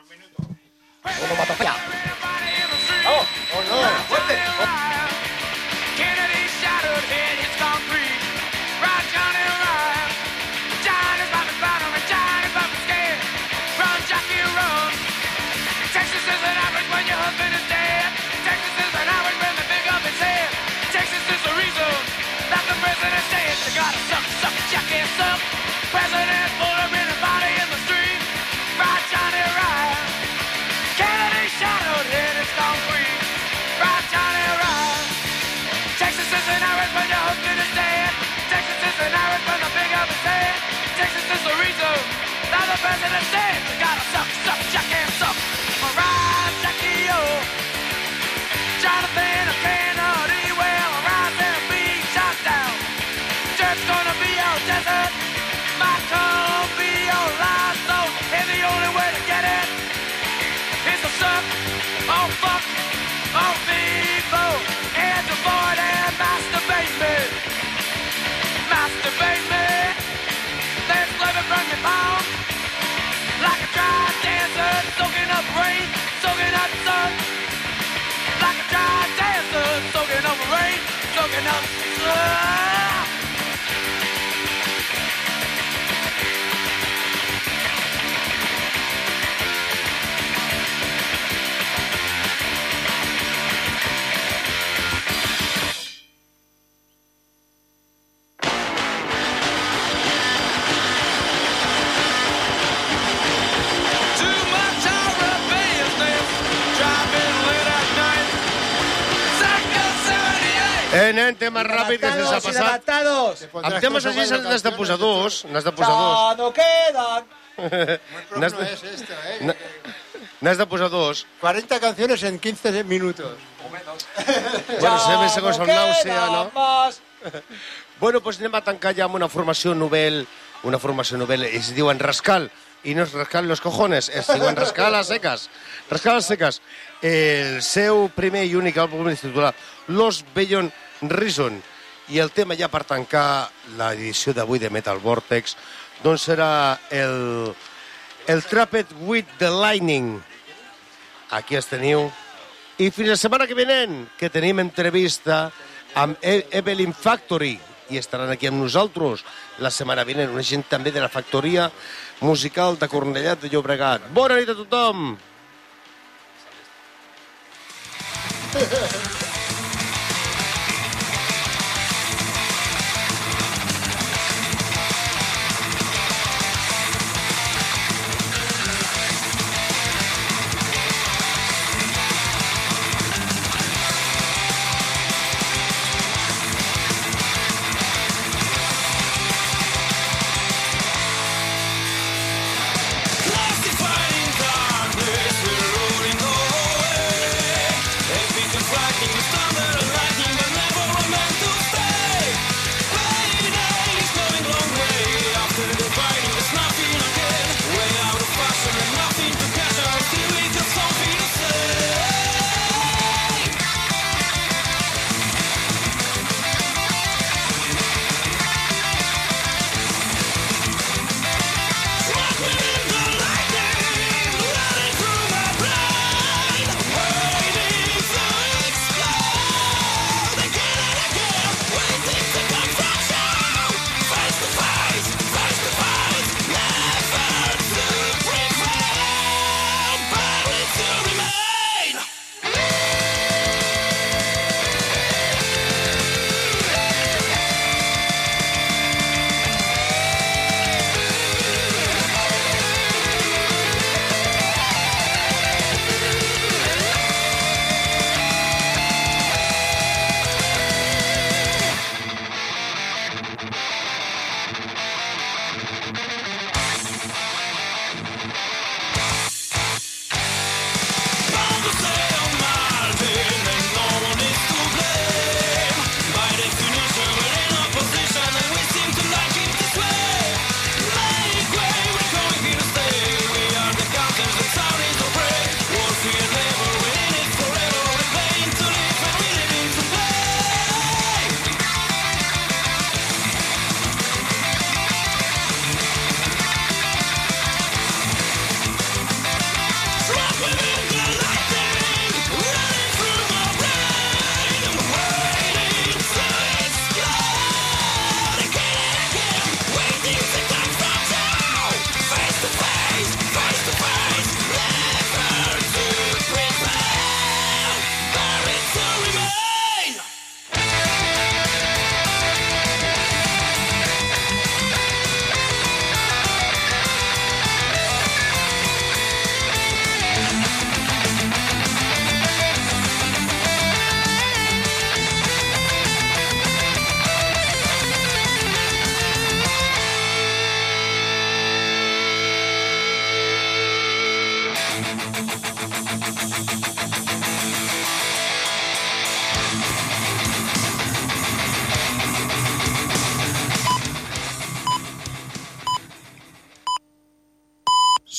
Onomatopeya. Kennedy shattered head hits concrete. Right, Johnny, right. Johnny's about to battle and Johnny's about to scare. Run, Jackie, run. Texas is an average when your husband is dead. Texas is an average when they pick up his head. Texas is the reason that the president says you gotta suck, suck, Jackie, suck. President pulled him in the body in the street. Right, Johnny, right. Kennedy shattered head hits concrete. Right, Johnny, right. Texas is an average when your husband is dead. Texas is an average when the big up is dead. Texas is the reason that the president says you gotta suck, suck, Jackie, suck. Alright, Jackie, yo. Jonathan, I cannot eat well. Arise and be shot down. Church gonna be your desert. My come be your life zone. And the only way to get it is to suck, oh fuck, oh people. And avoid and masturbate me. Masturbate me. Then slip it from your palm. Like a dry dancer, soaking up rain, soaking up sun. Like a dry dancer, soaking up rain, soaking up sun. Too much horror business, driving late at night. Psycho setenta y ocho. Eh, nen, tema ràpid que se'ns ha passat. Amb temes així n'has de posar dos. N'has de posar dos. no quedan. N'has No de, es esta, ¿eh? n- n'has de posar dos. cuarenta canciones en quince minutos. Bueno, sempre segons el nàusea, no? Bueno, doncs anem a tancar ja amb una formació novel, una formació novel, es diuen Rascal, i no és Rascal los cojones, es diuen Rascal a secas. Rascal a secas. El seu primer i únic àlbum es titula Los Beyond Reason, i el tema ja per tancar l'edició d'avui de Metal Vortex, doncs serà el, el Trapped with the Lightning. Aquí els teniu. I fins la setmana que venen, que tenim entrevista amb E- Evelyn Factory, i estaran aquí amb nosaltres la setmana vinent, una gent també de la factoria musical de Cornellà de Llobregat. Bona nit a tothom!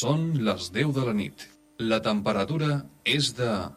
Són les deu de la nit. La temperatura és de